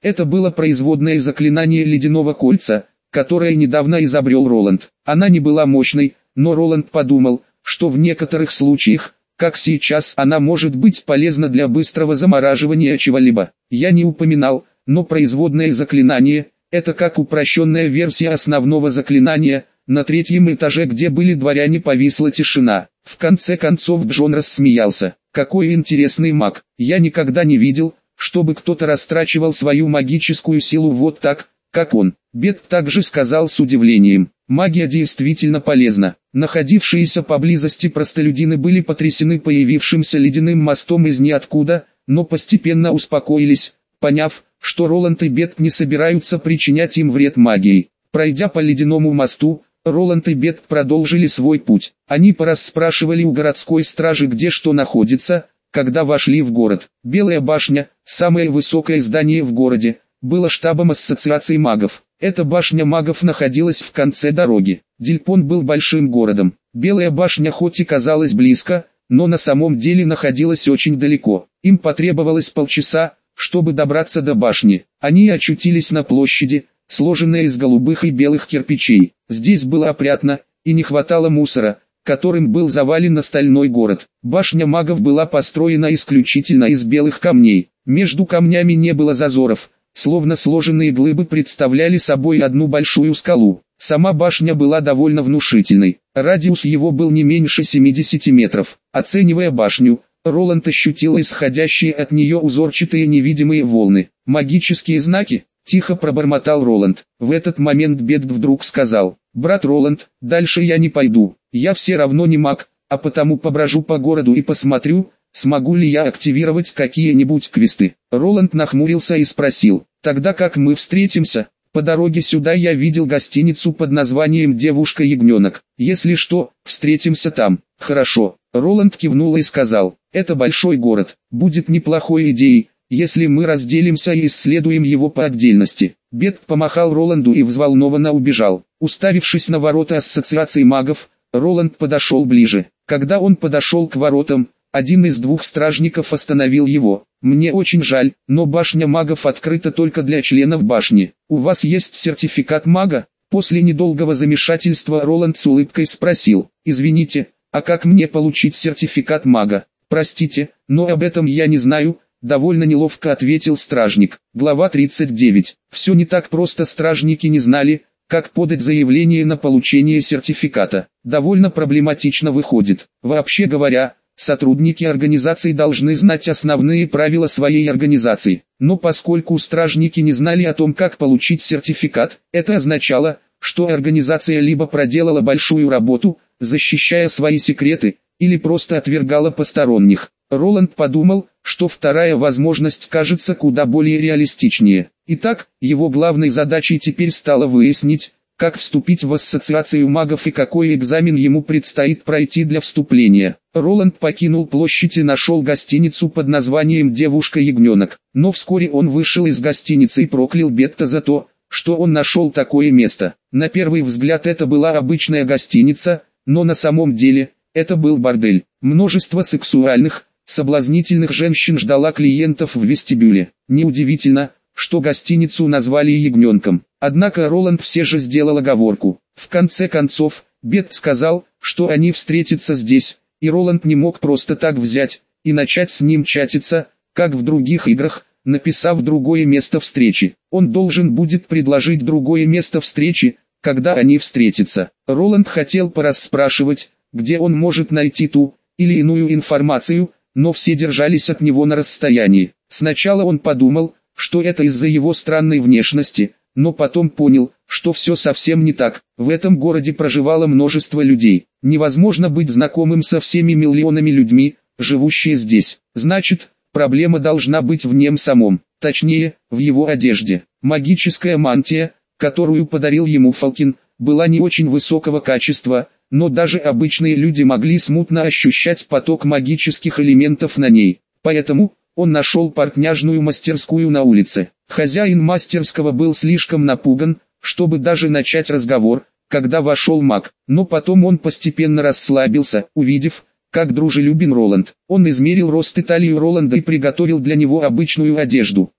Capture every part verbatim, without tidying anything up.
Это было производное заклинание ледяного кольца, которое недавно изобрел Роланд. Она не была мощной, но Роланд подумал, что в некоторых случаях, как сейчас, она может быть полезна для быстрого замораживания чего-либо. Я не упоминал, но производное заклинание – это как упрощенная версия основного заклинания. На третьем этаже, где были дворяне, повисла тишина. В конце концов Джон рассмеялся. Какой интересный маг. Я никогда не видел, чтобы кто-то растрачивал свою магическую силу вот так, как он. Бет также сказал с удивлением. Магия действительно полезна. Находившиеся поблизости простолюдины были потрясены появившимся ледяным мостом из ниоткуда, но постепенно успокоились, поняв, что Роланд и Бет не собираются причинять им вред магией. Пройдя по ледяному мосту, Роланд и Бет продолжили свой путь. Они порасспрашивали у городской стражи, где что находится, когда вошли в город. Белая башня, самое высокое здание в городе, было штабом ассоциации магов. Эта башня магов находилась в конце дороги. Дильпон был большим городом. Белая башня хоть и казалась близко, но на самом деле находилась очень далеко. Им потребовалось полчаса, чтобы добраться до башни. Они очутились на площади, сложенная из голубых и белых кирпичей. Здесь было опрятно, и не хватало мусора, которым был завален остальной город. Башня магов была построена исключительно из белых камней. Между камнями не было зазоров, словно сложенные глыбы представляли собой одну большую скалу. Сама башня была довольно внушительной. Радиус его был не меньше семидесяти метров. Оценивая башню, Роланд ощутил исходящие от нее узорчатые невидимые волны. «Магические знаки?» – тихо пробормотал Роланд. В этот момент Бет вдруг сказал: «Брат Роланд, дальше я не пойду. Я все равно не маг, а потому поброжу по городу и посмотрю, смогу ли я активировать какие-нибудь квесты». Роланд нахмурился и спросил: «Тогда как мы встретимся?» «По дороге сюда я видел гостиницу под названием «Девушка-ягненок». Если что, встретимся там». «Хорошо». Роланд кивнул и сказал: «Это большой город. Будет неплохой идеей, если мы разделимся и исследуем его по отдельности». Бет помахал Роланду и взволнованно убежал. Уставившись на ворота ассоциации магов, Роланд подошел ближе. Когда он подошел к воротам, один из двух стражников остановил его. «Мне очень жаль, но башня магов открыта только для членов башни. У вас есть сертификат мага?» После недолгого замешательства Роланд с улыбкой спросил: «Извините, а как мне получить сертификат мага?» «Простите, но об этом я не знаю», — довольно неловко ответил стражник. Глава тридцать девять. Все не так просто. Стражники не знали, как подать заявление на получение сертификата. Довольно проблематично выходит. Вообще говоря, сотрудники организации должны знать основные правила своей организации. Но поскольку стражники не знали о том, как получить сертификат, это означало, что организация либо проделала большую работу, защищая свои секреты, или просто отвергала посторонних. Роланд подумал, что вторая возможность кажется куда более реалистичнее. Итак, его главной задачей теперь стало выяснить, как вступить в ассоциацию магов и какой экзамен ему предстоит пройти для вступления. Роланд покинул площадь и нашел гостиницу под названием «Девушка-ягненок». Но вскоре он вышел из гостиницы и проклял Бетта за то, что он нашел такое место. На первый взгляд это была обычная гостиница, но на самом деле это был бордель. Множество сексуальных, соблазнительных женщин ждала клиентов в вестибюле. Неудивительно, что гостиницу назвали «Ягненком». Однако Роланд все же сделал оговорку. В конце концов, Бет сказал, что они встретятся здесь, и Роланд не мог просто так взять и начать с ним чатиться, как в других играх, написав другое место встречи. Он должен будет предложить другое место встречи, когда они встретятся. Роланд хотел порасспрашивать, где он может найти ту или иную информацию, но все держались от него на расстоянии. Сначала он подумал, что это из-за его странной внешности, но потом понял, что все совсем не так. В этом городе проживало множество людей. Невозможно быть знакомым со всеми миллионами людьми, живущие здесь. Значит, проблема должна быть в нем самом, точнее, в его одежде. Магическая мантия, которую подарил ему Фалкин, была не очень высокого качества, но даже обычные люди могли смутно ощущать поток магических элементов на ней. Поэтому он нашел портняжную мастерскую на улице. Хозяин мастерского был слишком напуган, чтобы даже начать разговор, когда вошел маг. Но потом он постепенно расслабился, увидев, как дружелюбен Роланд. Он измерил рост и талию Роланда и приготовил для него обычную одежду.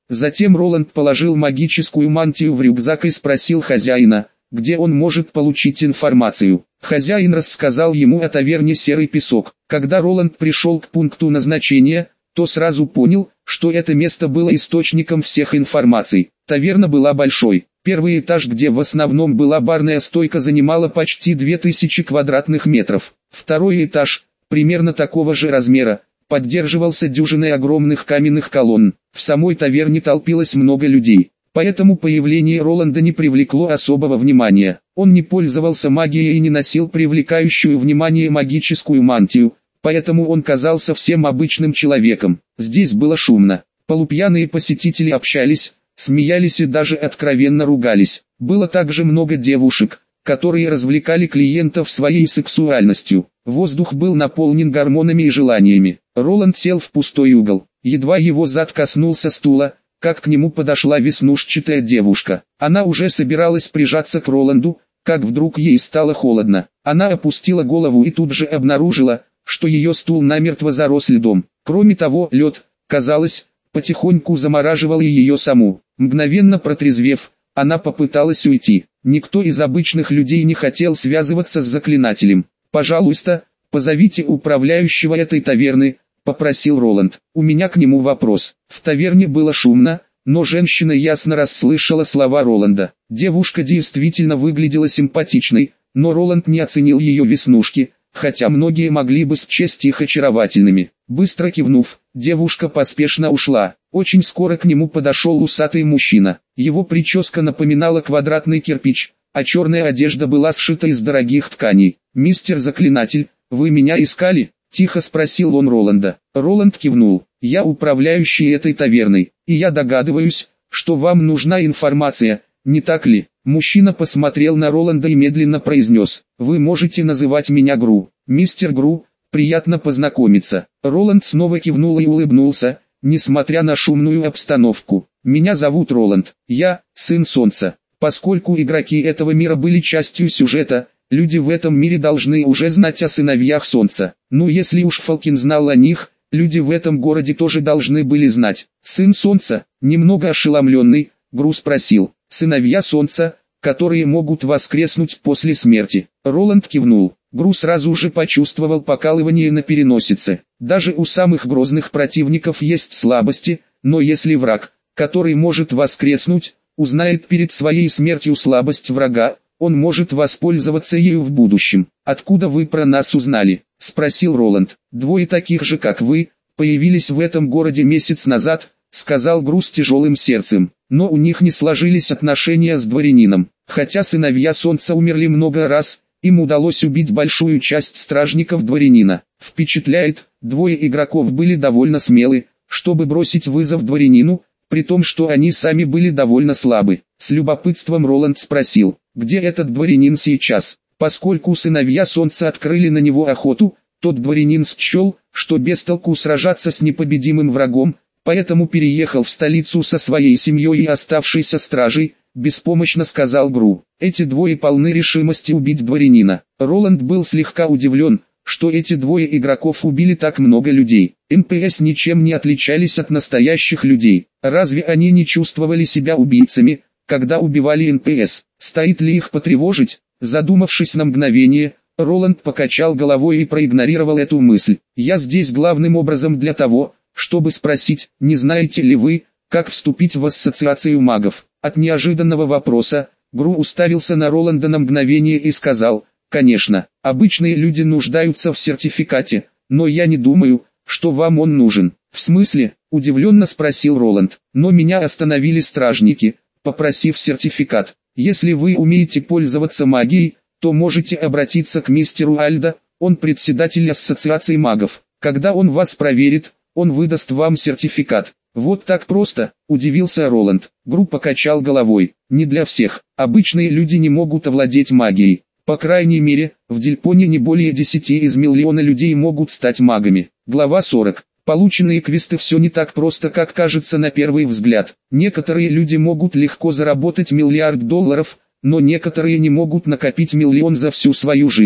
Затем Роланд положил магическую мантию в рюкзак и спросил хозяина, где он может получить информацию. Хозяин рассказал ему о таверне «Серый песок». Когда Роланд пришел к пункту назначения, то сразу понял, что это место было источником всех информаций. Таверна была большой. Первый этаж, где в основном была барная стойка, занимала почти две тысячи квадратных метров. Второй этаж, примерно такого же размера, поддерживался дюжиной огромных каменных колонн. В самой таверне толпилось много людей. Поэтому появление Роланда не привлекло особого внимания. Он не пользовался магией и не носил привлекающую внимание магическую мантию, поэтому он казался всем обычным человеком. Здесь было шумно. Полупьяные посетители общались, смеялись и даже откровенно ругались. Было также много девушек, которые развлекали клиентов своей сексуальностью. Воздух был наполнен гормонами и желаниями. Роланд сел в пустой угол. Едва его зад коснулся стула, как к нему подошла веснушчатая девушка. Она уже собиралась прижаться к Роланду, как вдруг ей стало холодно. Она опустила голову и тут же обнаружила, что ее стул намертво зарос льдом. Кроме того, лед, казалось, потихоньку замораживал и ее саму. Мгновенно протрезвев, она попыталась уйти. Никто из обычных людей не хотел связываться с заклинателем. «Пожалуйста, позовите управляющего этой таверны», — попросил Роланд. «У меня к нему вопрос». В таверне было шумно, но женщина ясно расслышала слова Роланда. Девушка действительно выглядела симпатичной, но Роланд не оценил ее веснушки, хотя многие могли бы счесть их очаровательными. Быстро кивнув, девушка поспешно ушла. Очень скоро к нему подошел усатый мужчина. Его прическа напоминала квадратный кирпич, а черная одежда была сшита из дорогих тканей. «Мистер Заклинатель, вы меня искали?» — тихо спросил он Роланда. Роланд кивнул. «Я управляющий этой таверной, и я догадываюсь, что вам нужна информация, не так ли?» Мужчина посмотрел на Роланда и медленно произнес: «Вы можете называть меня Гру. Мистер Гру, приятно познакомиться». Роланд снова кивнул и улыбнулся, несмотря на шумную обстановку. «Меня зовут Роланд, я — сын Солнца». Поскольку игроки этого мира были частью сюжета, люди в этом мире должны уже знать о сыновьях Солнца. Ну, если уж Фалкин знал о них, люди в этом городе тоже должны были знать. «Сын Солнца», немного ошеломленный, Гру спросил: «Сыновья Солнца, которые могут воскреснуть после смерти?» Роланд кивнул. Гру сразу же почувствовал покалывание на переносице. Даже у самых грозных противников есть слабости, но если враг, который может воскреснуть, узнает перед своей смертью слабость врага, он может воспользоваться ею в будущем. «Откуда вы про нас узнали?» — спросил Роланд. «Двое таких же, как вы, появились в этом городе месяц назад», — сказал Гру с тяжелым сердцем. «Но у них не сложились отношения с дворянином. Хотя сыновья Солнца умерли много раз, им удалось убить большую часть стражников дворянина. Впечатляет, двое игроков были довольно смелы, чтобы бросить вызов дворянину, при том, что они сами были довольно слабы». С любопытством Роланд спросил: «Где этот дворянин сейчас?» Поскольку сыновья Солнца открыли на него охоту, тот дворянин счел, что без толку сражаться с непобедимым врагом, поэтому переехал в столицу со своей семьей и оставшейся стражей, беспомощно сказал Гру. Эти двое полны решимости убить дворянина. Роланд был слегка удивлен, что эти двое игроков убили так много людей. эн пи эс ничем не отличались от настоящих людей. Разве они не чувствовали себя убийцами, когда убивали эн пи эс? Стоит ли их потревожить? Задумавшись на мгновение, Роланд покачал головой и проигнорировал эту мысль. «Я здесь главным образом для того, чтобы спросить, не знаете ли вы, как вступить в ассоциацию магов?» От неожиданного вопроса, Гру уставился на Роланда на мгновение и сказал: «Конечно, обычные люди нуждаются в сертификате, но я не думаю, что вам он нужен». «В смысле?» – удивленно спросил Роланд. «Но меня остановили стражники, попросив сертификат. Если вы умеете пользоваться магией, то можете обратиться к мистеру Альдо, он председатель ассоциации магов. Когда он вас проверит, он выдаст вам сертификат». «Вот так просто?» – удивился Роланд. Гру покачал головой. «Не для всех. Обычные люди не могут овладеть магией. По крайней мере, в Дельпоне не более десяти из миллиона людей могут стать магами». Глава сорок. Полученные квесты все не так просто, как кажется на первый взгляд. Некоторые люди могут легко заработать миллиард долларов, но некоторые не могут накопить миллион за всю свою жизнь.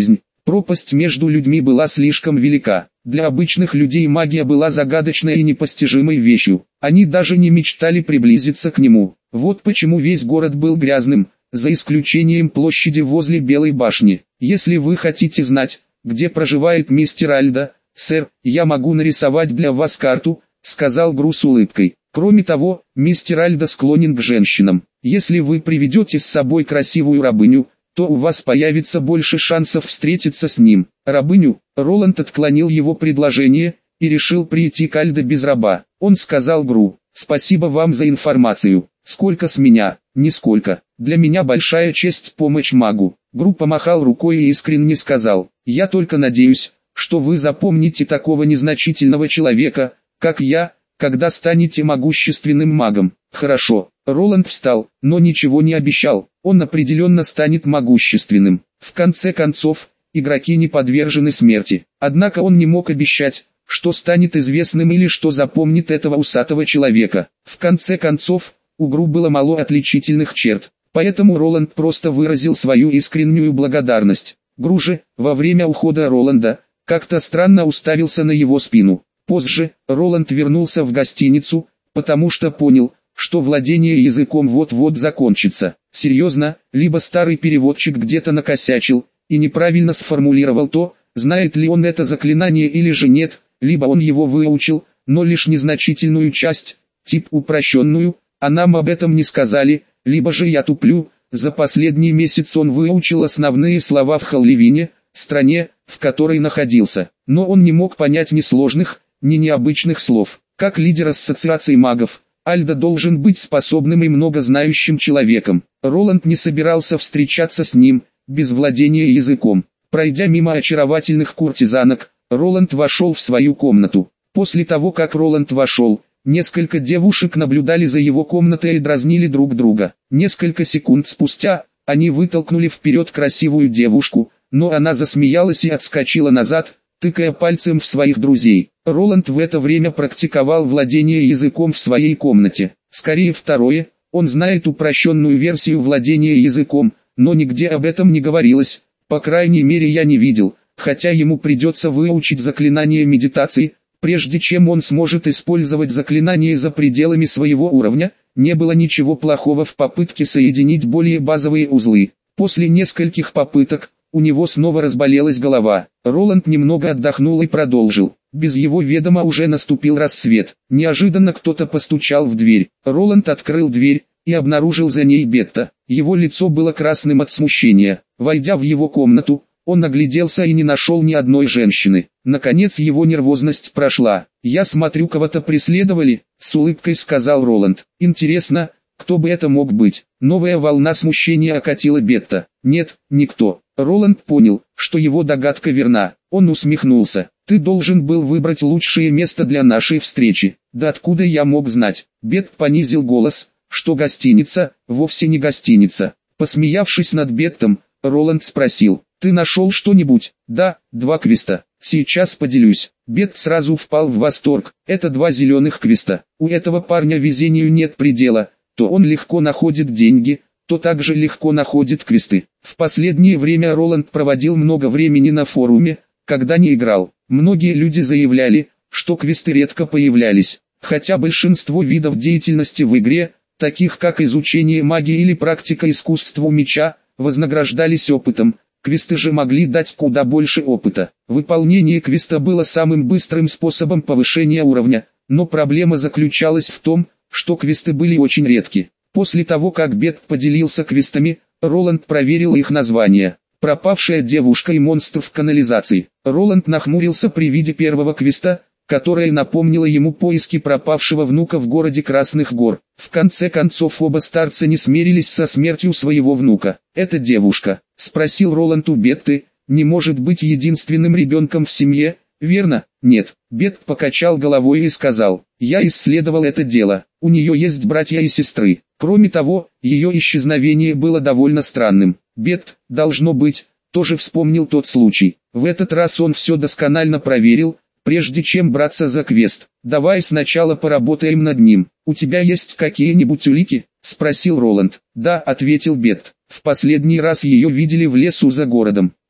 Пропасть между людьми была слишком велика. Для обычных людей магия была загадочной и непостижимой вещью. Они даже не мечтали приблизиться к нему. Вот почему весь город был грязным, за исключением площади возле Белой башни. Если вы хотите знать, где проживает мистер Альдо, сэр, я могу нарисовать для вас карту, сказал Гру с улыбкой. Кроме того, мистер Альдо склонен к женщинам. Если вы приведете с собой красивую рабыню, то у вас появится больше шансов встретиться с ним. Рабыню, Роланд отклонил его предложение, и решил прийти к Альдо без раба. Он сказал Гру: «Спасибо вам за информацию. Сколько с меня?» «Нисколько. Для меня большая честь помочь магу». Гру помахал рукой и искренне сказал: «Я только надеюсь, что вы запомните такого незначительного человека, как я, когда станете могущественным магом». «Хорошо». Роланд встал, но ничего не обещал. Он определенно станет могущественным. В конце концов, игроки не подвержены смерти. Однако он не мог обещать, что станет известным или что запомнит этого усатого человека. В конце концов, у Гру было мало отличительных черт, поэтому Роланд просто выразил свою искреннюю благодарность. Гру же, во время ухода Роланда, как-то странно уставился на его спину. Позже, Роланд вернулся в гостиницу, потому что понял, что владение языком вот-вот закончится. Серьезно, либо старый переводчик где-то накосячил и неправильно сформулировал то, знает ли он это заклинание или же нет, либо он его выучил, но лишь незначительную часть, тип упрощенную, а нам об этом не сказали, либо же я туплю. За последний месяц он выучил основные слова в Халливине, стране, в которой находился, но он не мог понять ни сложных, ни необычных слов. Как лидер ассоциации магов, Альдо должен быть способным и многознающим человеком. Роланд не собирался встречаться с ним, без владения языком. Пройдя мимо очаровательных куртизанок, Роланд вошел в свою комнату. После того, как Роланд вошел, несколько девушек наблюдали за его комнатой и дразнили друг друга. Несколько секунд спустя, они вытолкнули вперед красивую девушку, но она засмеялась и отскочила назад, тыкая пальцем в своих друзей. Роланд в это время практиковал владение языком в своей комнате. Скорее второе, он знает упрощенную версию владения языком, но нигде об этом не говорилось, по крайней мере я не видел, хотя ему придется выучить заклинание медитации, прежде чем он сможет использовать заклинание за пределами своего уровня. Не было ничего плохого в попытке соединить более базовые узлы. После нескольких попыток, у него снова разболелась голова. Роланд немного отдохнул и продолжил. Без его ведома уже наступил рассвет. Неожиданно кто-то постучал в дверь. Роланд открыл дверь и обнаружил за ней Бетта. Его лицо было красным от смущения. Войдя в его комнату, он огляделся и не нашел ни одной женщины. Наконец его нервозность прошла. «Я смотрю, кого-то преследовали», — с улыбкой сказал Роланд. «Интересно, кто бы это мог быть?» Новая волна смущения окатила Бетта. «Нет, никто». Роланд понял, что его догадка верна. Он усмехнулся. «Ты должен был выбрать лучшее место для нашей встречи». «Да откуда я мог знать?» Бетт понизил голос, что гостиница, вовсе не гостиница. Посмеявшись над Беттом, Роланд спросил: «Ты нашел что-нибудь?» «Да, два квеста. Сейчас поделюсь». Бетт сразу впал в восторг. «Это два зеленых квеста. У этого парня везению нет предела. То он легко находит деньги, то также легко находит квесты». В последнее время Роланд проводил много времени на форуме, когда не играл. Многие люди заявляли, что квесты редко появлялись, хотя большинство видов деятельности в игре, таких как изучение магии или практика искусства меча, вознаграждались опытом. Квесты же могли дать куда больше опыта. Выполнение квеста было самым быстрым способом повышения уровня, но проблема заключалась в том, что квесты были очень редки. После того, как Бетт поделился квестами, Роланд проверил их названия. «Пропавшая девушка» и «Монстр в канализации». Роланд нахмурился при виде первого квеста, которое напомнило ему поиски пропавшего внука в городе Красных гор. В конце концов оба старца не смирились со смертью своего внука. «Эта девушка», — спросил Роланд у Бетты, — «не может быть единственным ребенком в семье, верно?» «Нет». Бетт покачал головой и сказал: «Я исследовал это дело. У нее есть братья и сестры. Кроме того, ее исчезновение было довольно странным». Бетт, должно быть, тоже вспомнил тот случай. В этот раз он все досконально проверил, прежде чем браться за квест. «Давай сначала поработаем над ним. У тебя есть какие-нибудь улики?» — спросил Роланд. «Да», — ответил Бетт. «В последний раз ее видели в лесу за городом.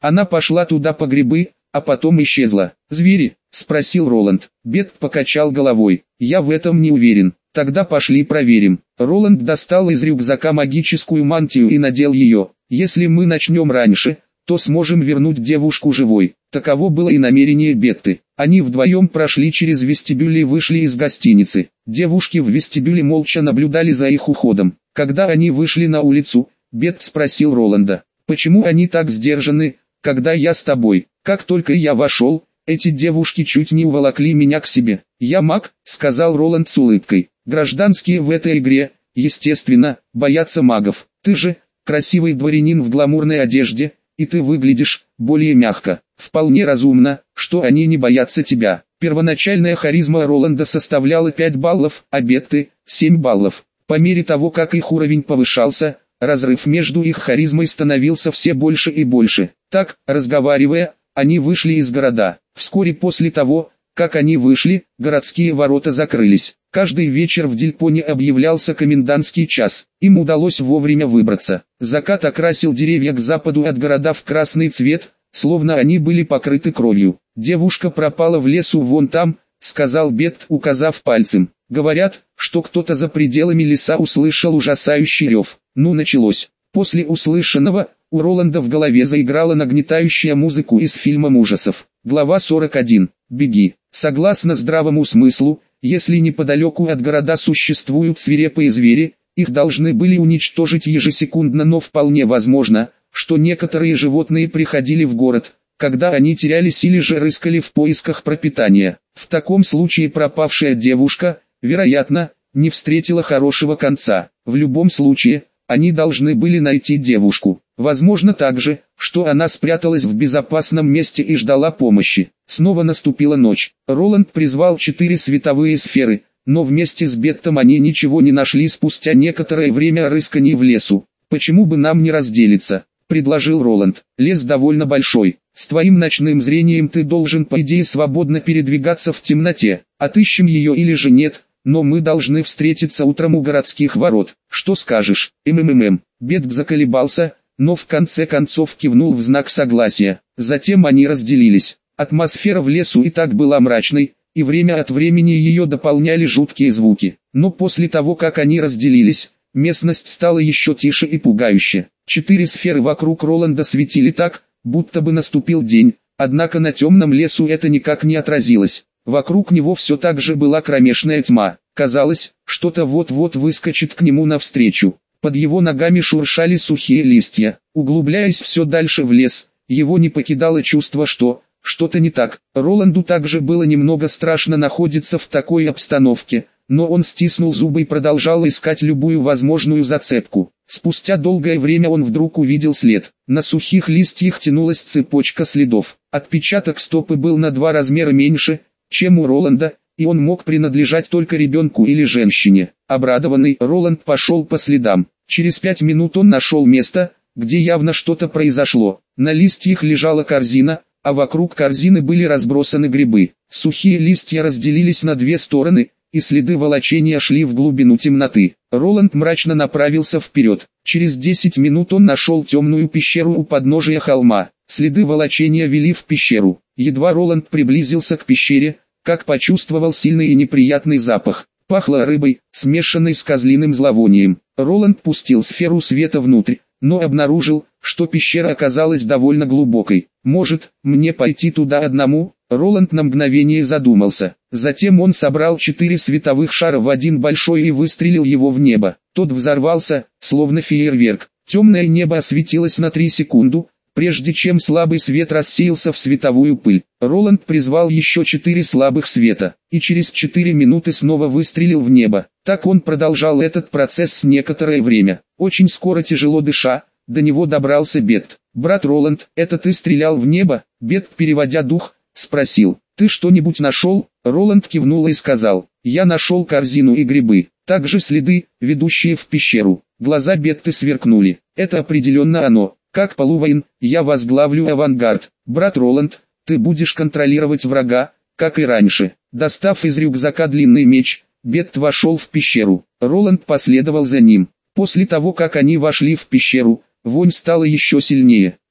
Она пошла туда по грибы, а потом исчезла. «Звери?» – спросил Роланд. Бет покачал головой. «Я в этом не уверен. Тогда пошли проверим». Роланд достал из рюкзака магическую мантию и надел ее. «Если мы начнем раньше, то сможем вернуть девушку живой». Таково было и намерение Бетты. Они вдвоем прошли через вестибюль и вышли из гостиницы. Девушки в вестибюле молча наблюдали за их уходом. Когда они вышли на улицу, Бет спросил Роланда: «Почему они так сдержаны, когда я с тобой? Как только я вошел, эти девушки чуть не уволокли меня к себе». «Я маг», — сказал Роланд с улыбкой. «Гражданские в этой игре, естественно, боятся магов. Ты же красивый дворянин в гламурной одежде, и ты выглядишь более мягко. Вполне разумно, что они не боятся тебя». Первоначальная харизма Роланда составляла пять баллов, а Бетты – семь баллов. По мере того, как их уровень повышался, разрыв между их харизмой становился все больше и больше. Так, разговаривая, они вышли из города. Вскоре после того, как они вышли, городские ворота закрылись. Каждый вечер в Дильпоне объявлялся комендантский час. Им удалось вовремя выбраться. Закат окрасил деревья к западу от города в красный цвет, словно они были покрыты кровью. «Девушка пропала в лесу вон там», — сказал Бет, указав пальцем. «Говорят, что кто-то за пределами леса услышал ужасающий рев». Ну началось. После услышанного, у Роланда в голове заиграла нагнетающая музыку из фильма ужасов. Глава сорок один. «Беги». Согласно здравому смыслу, если неподалеку от города существуют свирепые звери, их должны были уничтожить ежесекундно, но вполне возможно, что некоторые животные приходили в город, когда они терялись или же рыскали в поисках пропитания. В таком случае пропавшая девушка, вероятно, не встретила хорошего конца. В любом случае, они должны были найти девушку. Возможно также, что она спряталась в безопасном месте и ждала помощи. Снова наступила ночь. Роланд призвал четыре световые сферы, но вместе с Беттом они ничего не нашли спустя некоторое время рысканий в лесу. «Почему бы нам не разделиться?» – предложил Роланд. «Лес довольно большой. С твоим ночным зрением ты должен по идее свободно передвигаться в темноте. Отыщем ее или же нет, но мы должны встретиться утром у городских ворот. Что скажешь?» «МММ». Бет заколебался, но в конце концов кивнул в знак согласия. Затем они разделились. Атмосфера в лесу и так была мрачной, и время от времени ее дополняли жуткие звуки. Но после того, как они разделились, местность стала еще тише и пугающе. Четыре сферы вокруг Роланда светили так, будто бы наступил день, однако на темном лесу это никак не отразилось. Вокруг него все так же была кромешная тьма. Казалось, что-то вот-вот выскочит к нему навстречу. Под его ногами шуршали сухие листья. Углубляясь все дальше в лес, его не покидало чувство, что что-то не так. Роланду также было немного страшно находиться в такой обстановке, но он стиснул зубы и продолжал искать любую возможную зацепку. Спустя долгое время он вдруг увидел след. На сухих листьях тянулась цепочка следов. Отпечаток стопы был на два размера меньше, чем у Роланда, и он мог принадлежать только ребенку или женщине. Обрадованный, Роланд пошел по следам. Через пять минут он нашел место, где явно что-то произошло. На листьях лежала корзина, а вокруг корзины были разбросаны грибы. Сухие листья разделились на две стороны, и следы волочения шли в глубину темноты. Роланд мрачно направился вперед. Через десять минут он нашел темную пещеру у подножия холма. Следы волочения вели в пещеру. Едва Роланд приблизился к пещере, как почувствовал сильный и неприятный запах. Пахло рыбой, смешанной с козлиным зловонием. Роланд пустил сферу света внутрь, но обнаружил, что пещера оказалась довольно глубокой. «Может, мне пойти туда одному?» Роланд на мгновение задумался. Затем он собрал четыре световых шара в один большой и выстрелил его в небо. Тот взорвался, словно фейерверк. Темное небо осветилось на три секунды, прежде чем слабый свет рассеялся в световую пыль. Роланд призвал еще четыре слабых света, и через четыре минуты снова выстрелил в небо. Так он продолжал этот процесс с некоторое время. Очень скоро, тяжело дыша, до него добрался Бет. «Брат Роланд, это ты стрелял в небо?» Бет, переводя дух, спросил. «Ты что-нибудь нашел?» Роланд кивнул и сказал. «Я нашел корзину и грибы, также следы, ведущие в пещеру». Глаза Бетты сверкнули. «Это определенно оно. Как полувоин, я возглавлю авангард. Брат Роланд, ты будешь контролировать врага, как и раньше». Достав из рюкзака длинный меч, Бет вошел в пещеру. Роланд последовал за ним. После того, как они вошли в пещеру, вонь стала еще сильнее.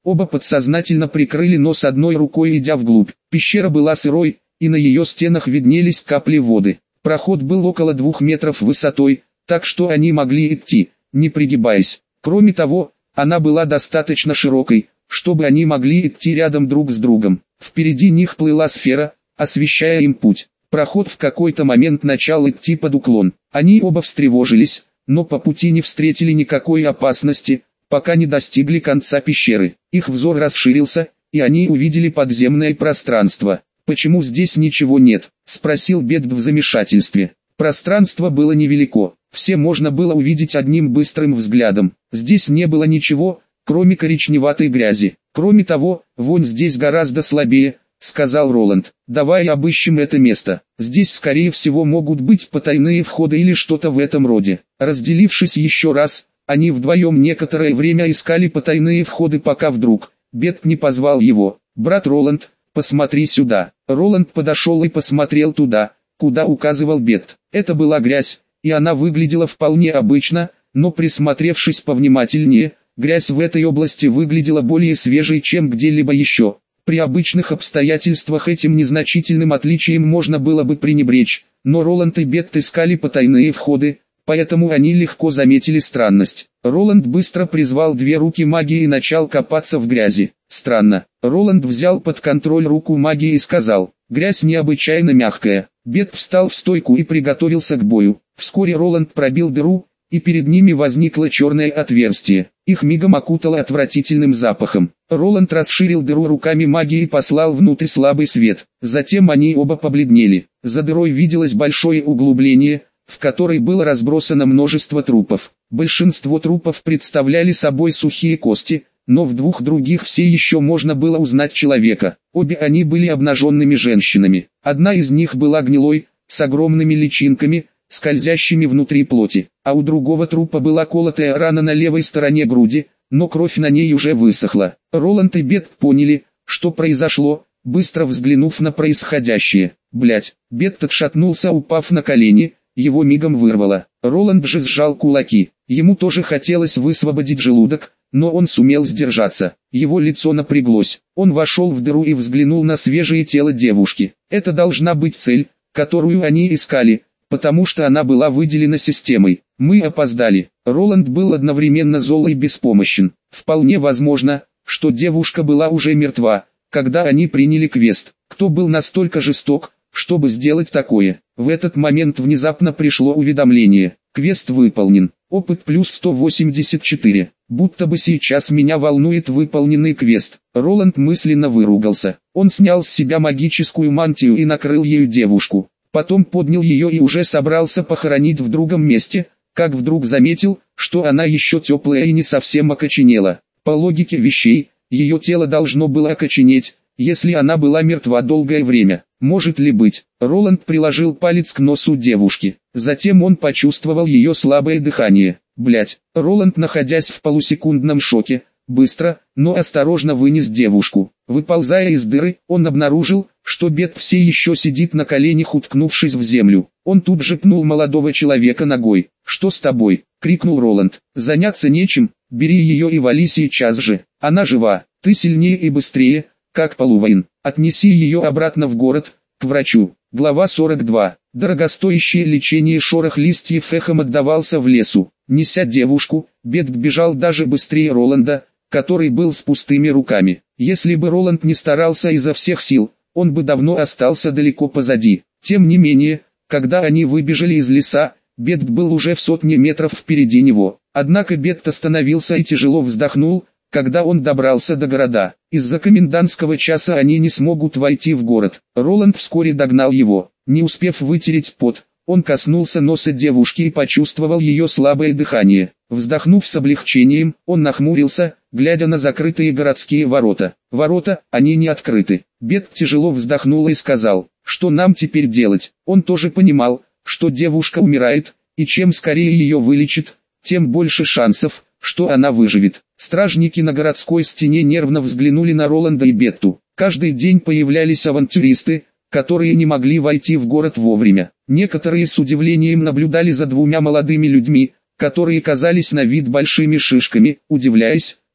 Оба подсознательно прикрыли нос одной рукой, идя вглубь. Пещера была сырой, и на ее стенах виднелись капли воды. Проход был около двух метров высотой, так что они могли идти, не пригибаясь. Кроме того, она была достаточно широкой, чтобы они могли идти рядом друг с другом. Впереди них плыла сфера, освещая им путь. Проход в какой-то момент начал идти под уклон. Они оба встревожились, но по пути не встретили никакой опасности, пока не достигли конца пещеры. Их взор расширился, и они увидели подземное пространство. «Почему здесь ничего нет?» – спросил Бедд в замешательстве. Пространство было невелико, все можно было увидеть одним быстрым взглядом. Здесь не было ничего, кроме коричневатой грязи. Кроме того, вонь здесь гораздо слабее, сказал Роланд. Давай обыщем это место. Здесь скорее всего могут быть потайные входы или что-то в этом роде. Разделившись еще раз, они вдвоем некоторое время искали потайные входы, пока вдруг Бедд не позвал его. «Брат Роланд, посмотри сюда». Роланд подошел и посмотрел туда, куда указывал Бедд. Это была грязь, и она выглядела вполне обычно, но присмотревшись повнимательнее, грязь в этой области выглядела более свежей, чем где-либо еще. При обычных обстоятельствах этим незначительным отличием можно было бы пренебречь, но Роланд и Бедд искали потайные входы, поэтому они легко заметили странность. Роланд быстро призвал две руки магии и начал копаться в грязи. Странно. Роланд взял под контроль руку магии и сказал: «Грязь необычайно мягкая». Бедд встал в стойку и приготовился к бою. Вскоре Роланд пробил дыру, и перед ними возникло черное отверстие. Их мигом окутало отвратительным запахом. Роланд расширил дыру руками магии и послал внутрь слабый свет. Затем они оба побледнели. За дырой виделось большое углубление, в которой было разбросано множество трупов. Большинство трупов представляли собой сухие кости, но в двух других все еще можно было узнать человека. Обе они были обнаженными женщинами. Одна из них была гнилой, с огромными личинками, скользящими внутри плоти, а у другого трупа была колотая рана на левой стороне груди, но кровь на ней уже высохла. Роланд и Бедд поняли, что произошло, быстро взглянув на происходящее. «Блядь!» Бедд отшатнулся, упав на колени, его мигом вырвало. Роланд же сжал кулаки. Ему тоже хотелось высвободить желудок, но он сумел сдержаться. Его лицо напряглось. Он вошел в дыру и взглянул на свежее тело девушки. Это должна быть цель, которую они искали, потому что она была выделена системой. Мы опоздали. Роланд был одновременно зол и беспомощен. Вполне возможно, что девушка была уже мертва, когда они приняли квест. Кто был настолько жесток, чтобы сделать такое? В этот момент внезапно пришло уведомление. Квест выполнен. Опыт плюс сто восемьдесят четыре. Будто бы сейчас меня волнует выполненный квест. Роланд мысленно выругался. Он снял с себя магическую мантию и накрыл ею девушку. Потом поднял ее и уже собрался похоронить в другом месте, как вдруг заметил, что она еще теплая и не совсем окоченела. По логике вещей, ее тело должно было окоченеть, если она была мертва долгое время. Может ли быть? Роланд приложил палец к носу девушки. Затем он почувствовал ее слабое дыхание. Блять. Роланд, находясь в полусекундном шоке, быстро, но осторожно вынес девушку. Выползая из дыры, он обнаружил, что Бедд все еще сидит на коленях, уткнувшись в землю. Он тут же пнул молодого человека ногой. «Что с тобой?» — крикнул Роланд. «Заняться нечем, бери ее и вали сейчас же. Она жива, ты сильнее и быстрее, как Полувейн. Отнеси ее обратно в город, к врачу». Глава сорок два. Дорогостоящее лечение. Шорох листьев эхом отдавался в лесу. Неся девушку, Бедд бежал даже быстрее Роланда, который был с пустыми руками. Если бы Роланд не старался изо всех сил, он бы давно остался далеко позади. Тем не менее, когда они выбежали из леса, Бедд был уже в сотне метров впереди него. Однако Бедд остановился и тяжело вздохнул, когда он добрался до города. Из-за комендантского часа они не смогут войти в город. Роланд вскоре догнал его. Не успев вытереть пот, он коснулся носа девушки и почувствовал ее слабое дыхание. Вздохнув с облегчением, он нахмурился, глядя на закрытые городские ворота. Ворота, они не открыты. Бедд тяжело вздохнул и сказал: «Что нам теперь делать?» Он тоже понимал, что девушка умирает, и чем скорее ее вылечат, тем больше шансов, что она выживет. Стражники на городской стене нервно взглянули на Роланда и Бетту. Каждый день появлялись авантюристы, которые не могли войти в город вовремя. Некоторые с удивлением наблюдали за двумя молодыми людьми, которые казались на вид большими шишками, удивляясь,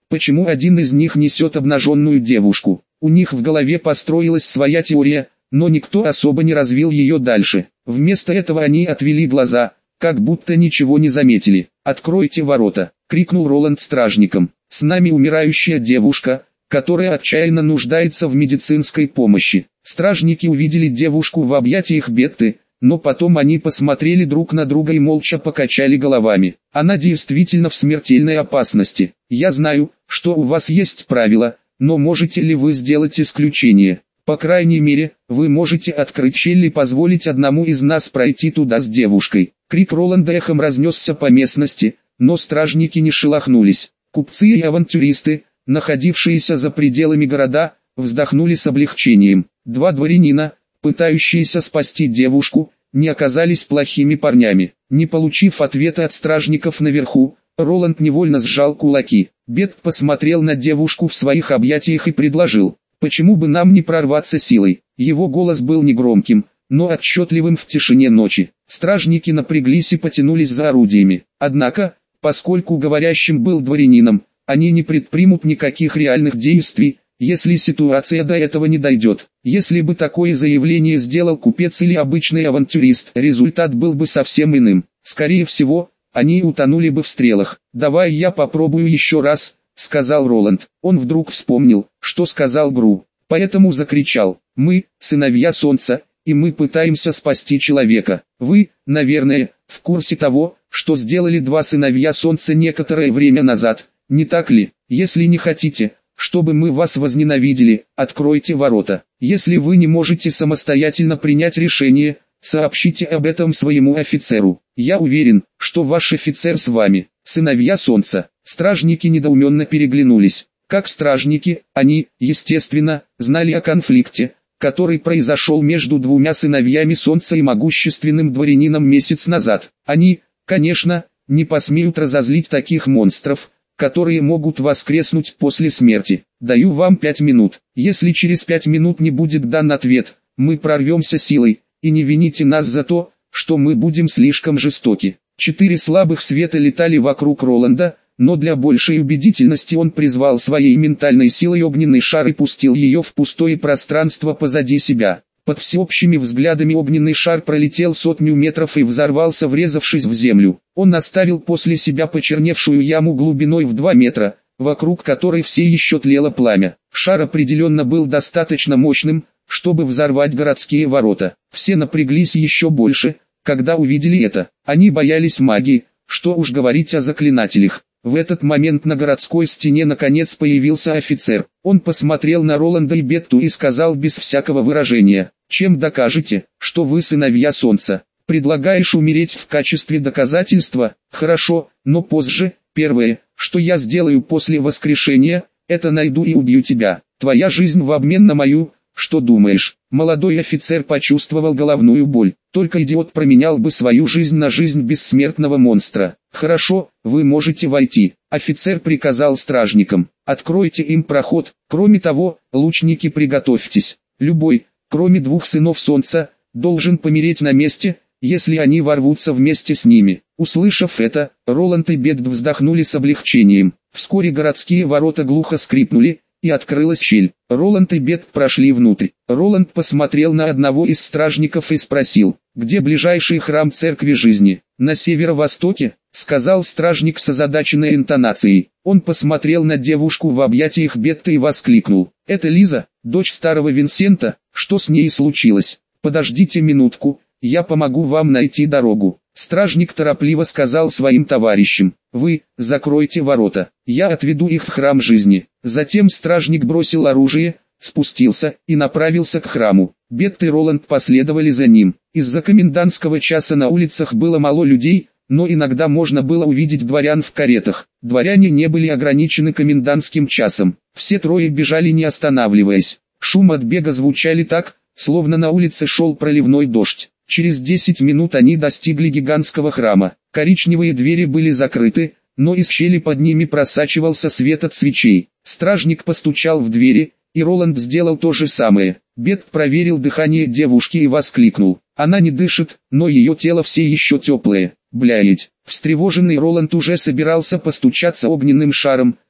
Почему один из них несет обнаженную девушку? У них в голове построилась своя теория, но никто особо не развил ее дальше. Вместо этого они отвели глаза, как будто ничего не заметили. «Откройте ворота!» — крикнул Роланд стражникам. «С нами умирающая девушка, которая отчаянно нуждается в медицинской помощи». Стражники увидели девушку в объятиях Бетты, но потом они посмотрели друг на друга и молча покачали головами. «Она действительно в смертельной опасности. Я знаю, что у вас есть правила, но можете ли вы сделать исключение? По крайней мере, вы можете открыть щель и позволить одному из нас пройти туда с девушкой». Крик Роланда эхом разнесся по местности, но стражники не шелохнулись. Купцы и авантюристы, находившиеся за пределами города, вздохнули с облегчением. Два дворянина, пытающиеся спасти девушку, не оказались плохими парнями. Не получив ответа от стражников наверху, Роланд невольно сжал кулаки. Бет посмотрел на девушку в своих объятиях и предложил: «Почему бы нам не прорваться силой?» Его голос был негромким, но отчетливым в тишине ночи. Стражники напряглись и потянулись за орудиями. Однако, поскольку говорящим был дворянином, они не предпримут никаких реальных действий, если ситуация до этого не дойдет. Если бы такое заявление сделал купец или обычный авантюрист, результат был бы совсем иным. Скорее всего, они утонули бы в стрелах. «Давай я попробую еще раз», — сказал Роланд. Он вдруг вспомнил, что сказал Гру, поэтому закричал: «Мы, сыновья Солнца, и мы пытаемся спасти человека. Вы, наверное, в курсе того, что сделали два сыновья Солнца некоторое время назад, не так ли? Если не хотите, чтобы мы вас возненавидели, откройте ворота. Если вы не можете самостоятельно принять решение, сообщите об этом своему офицеру. Я уверен, что ваш офицер с вами». Сыновья Солнца. Стражники недоуменно переглянулись. Как стражники, они, естественно, знали о конфликте, который произошел между двумя сыновьями Солнца и могущественным дворянином месяц назад. Они, конечно, не посмеют разозлить таких монстров, которые могут воскреснуть после смерти. Даю вам пять минут. Если через пять минут не будет дан ответ, мы прорвемся силой, и не вините нас за то, что мы будем слишком жестоки. Четыре слабых света летали вокруг Роланда, но для большей убедительности он призвал своей ментальной силой огненный шар и пустил ее в пустое пространство позади себя. Под всеобщими взглядами огненный шар пролетел сотню метров и взорвался, врезавшись в землю. Он оставил после себя почерневшую яму глубиной в два метра, вокруг которой все еще тлело пламя. Шар определенно был достаточно мощным, чтобы взорвать городские ворота. Все напряглись еще больше, когда увидели это. Они боялись магии, что уж говорить о заклинателях. В этот момент на городской стене наконец появился офицер. Он посмотрел на Роланда и Бетту и сказал без всякого выражения: «Чем докажете, что вы сыновья Солнца? Предлагаешь умереть в качестве доказательства? Хорошо, но позже. Первое, что я сделаю после воскрешения, это найду и убью тебя. Твоя жизнь в обмен на мою. Что думаешь?» Молодой офицер почувствовал головную боль. Только идиот променял бы свою жизнь на жизнь бессмертного монстра. «Хорошо, вы можете войти», — офицер приказал стражникам. «Откройте им проход. Кроме того, лучники, приготовьтесь. Любой, кроме двух сынов Солнца, должен помереть на месте, если они ворвутся вместе с ними». Услышав это, Роланд и Бетт вздохнули с облегчением. Вскоре городские ворота глухо скрипнули, и открылась щель. Роланд и Бетт прошли внутрь. Роланд посмотрел на одного из стражников и спросил: «Где ближайший храм Церкви Жизни?» «На северо-востоке», — сказал стражник с озадаченной интонацией. Он посмотрел на девушку в объятиях Бетты и воскликнул: «Это Лиза, дочь старого Винсента? Что с ней случилось? Подождите минутку, я помогу вам найти дорогу». Стражник торопливо сказал своим товарищам: «Вы, закройте ворота, я отведу их в храм жизни». Затем стражник бросил оружие, спустился и направился к храму. Бетт и Роланд последовали за ним. Из-за комендантского часа на улицах было мало людей, но иногда можно было увидеть дворян в каретах. Дворяне не были ограничены комендантским часом. Все трое бежали, не останавливаясь. Шум от бега звучали так, словно на улице шел проливной дождь. Через десять минут они достигли гигантского храма. Коричневые двери были закрыты, но из щели под ними просачивался свет от свечей. Стражник постучал в двери, и Роланд сделал то же самое. Бетт проверил дыхание девушки и воскликнул: «Она не дышит, но ее тело все еще теплое». «Блядь!» Встревоженный Роланд уже собирался постучаться огненным шаром,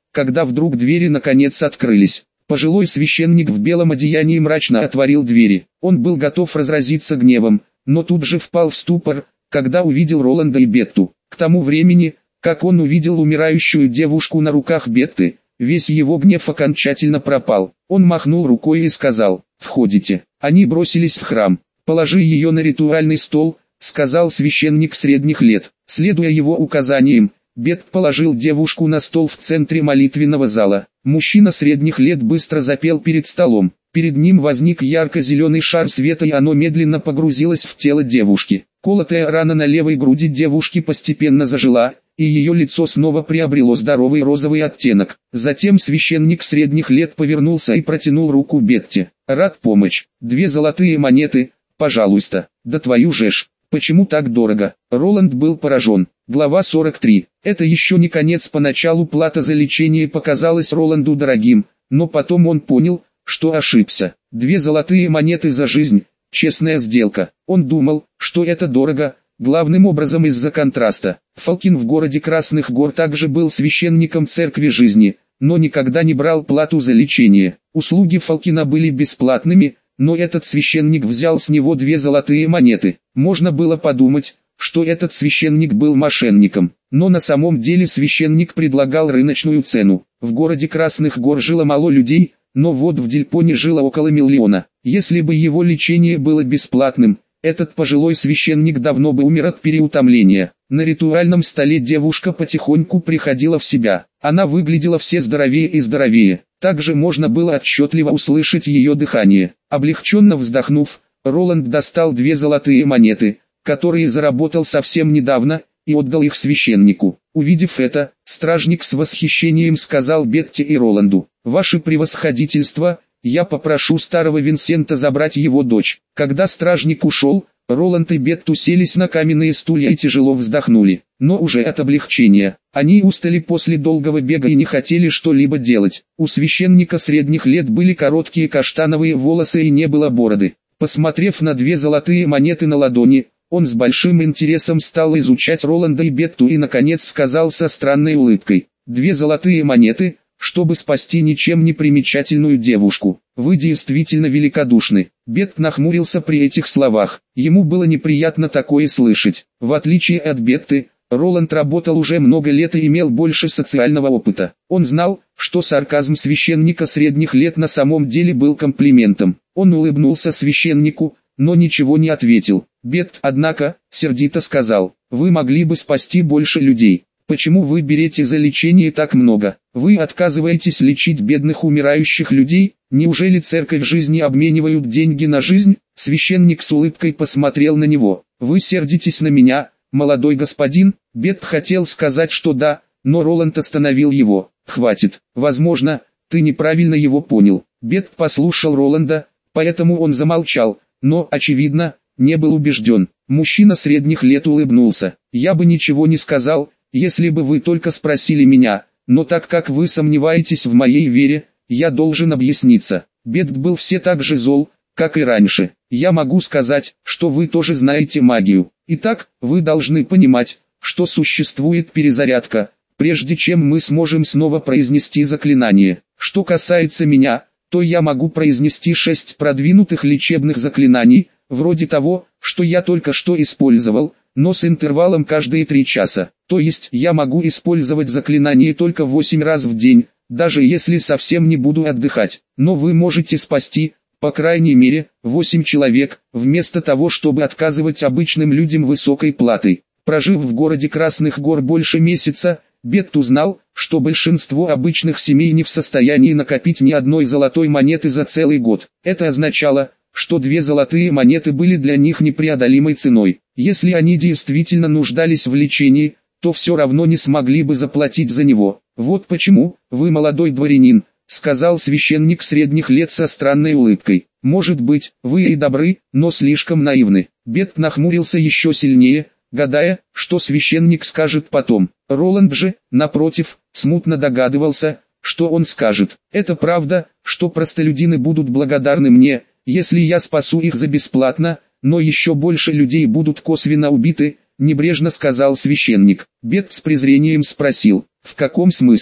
когда вдруг двери наконец открылись. Пожилой священник в белом одеянии мрачно отворил двери. Он был готов разразиться гневом, но тут же впал в ступор, когда увидел Роланда и Бетту. К тому времени, как он увидел умирающую девушку на руках Бетты, весь его гнев окончательно пропал. Он махнул рукой и сказал: «Входите». Они бросились в храм. «Положи ее на ритуальный стол», — сказал священник средних лет. Следуя его указаниям, Бет положил девушку на стол в центре молитвенного зала. Мужчина средних лет быстро запел перед столом. Перед ним возник ярко-зеленый шар света, и оно медленно погрузилось в тело девушки. Колотая рана на левой груди девушки постепенно зажила, и ее лицо снова приобрело здоровый розовый оттенок. Затем священник средних лет повернулся и протянул руку Бетте. «Рад помочь. Две золотые монеты, пожалуйста». «Да твою же ж, почему так дорого?» Роланд был поражен. Глава сорок три. Это еще не конец. Поначалу плата за лечение показалась Роланду дорогим, но потом он понял, что ошибся. Две золотые монеты за жизнь, честная сделка. Он думал, что это дорого, главным образом из-за контраста. Фалкин в городе Красных Гор также был священником церкви жизни, но никогда не брал плату за лечение. Услуги Фалкина были бесплатными, но этот священник взял с него две золотые монеты. Можно было подумать, что этот священник был мошенником, но на самом деле священник предлагал рыночную цену. В городе Красных Гор жило мало людей, но вот в Дельпоне жило около миллиона. Если бы его лечение было бесплатным, этот пожилой священник давно бы умер от переутомления. На ритуальном столе девушка потихоньку приходила в себя. Она выглядела все здоровее и здоровее. Также можно было отчетливо услышать ее дыхание. Облегченно вздохнув, Роланд достал две золотые монеты, которые заработал совсем недавно, и отдал их священнику. Увидев это, стражник с восхищением сказал Бетте и Роланду: «Ваше превосходительство, я попрошу старого Винсента забрать его дочь». Когда стражник ушел, Роланд и Бетт уселись на каменные стулья и тяжело вздохнули, но уже от облегчения. Они устали после долгого бега и не хотели что-либо делать. У священника средних лет были короткие каштановые волосы и не было бороды. Посмотрев на две золотые монеты на ладони, он с большим интересом стал изучать Роланда и Бетту и наконец сказал со странной улыбкой: «Две золотые монеты, чтобы спасти ничем не примечательную девушку. Вы действительно великодушны». Бетт нахмурился при этих словах. Ему было неприятно такое слышать. В отличие от Бетты, Роланд работал уже много лет и имел больше социального опыта. Он знал, что сарказм священника средних лет на самом деле был комплиментом. Он улыбнулся священнику, но ничего не ответил. Бетт, однако, сердито сказал: «Вы могли бы спасти больше людей. Почему вы берете за лечение так много? Вы отказываетесь лечить бедных умирающих людей? Неужели церковь жизни обменивают деньги на жизнь?» Священник с улыбкой посмотрел на него. «Вы сердитесь на меня, молодой господин?» Бетт хотел сказать, что да, но Роланд остановил его. «Хватит, возможно, ты неправильно его понял». Бетт послушал Роланда, поэтому он замолчал, но, очевидно, не был убежден. Мужчина средних лет улыбнулся. «Я бы ничего не сказал, если бы вы только спросили меня, но так как вы сомневаетесь в моей вере, я должен объясниться». Бетт был все так же зол, как и раньше. «Я могу сказать, что вы тоже знаете магию. Итак, вы должны понимать, что существует перезарядка, прежде чем мы сможем снова произнести заклинание. Что касается меня, то я могу произнести шесть продвинутых лечебных заклинаний, вроде того, что я только что использовал, но с интервалом каждые три часа. То есть я могу использовать заклинание только восемь раз в день, даже если совсем не буду отдыхать. Но вы можете спасти, по крайней мере, восемь человек, вместо того, чтобы отказывать обычным людям высокой платой». Прожив в городе Красных Гор больше месяца, Бетт узнал, что большинство обычных семей не в состоянии накопить ни одной золотой монеты за целый год. Это означало, что две золотые монеты были для них непреодолимой ценой. Если они действительно нуждались в лечении, то все равно не смогли бы заплатить за него. «Вот почему, вы молодой дворянин», — сказал священник средних лет со странной улыбкой. «Может быть, вы и добры, но слишком наивны». Бетт нахмурился еще сильнее, гадая, что священник скажет потом. Роланд же, напротив, смутно догадывался, что он скажет. «Это правда, что простолюдины будут благодарны мне, если я спасу их за бесплатно, но еще больше людей будут косвенно убиты», — небрежно сказал священник. Бетт с презрением спросил: «В каком смысле?»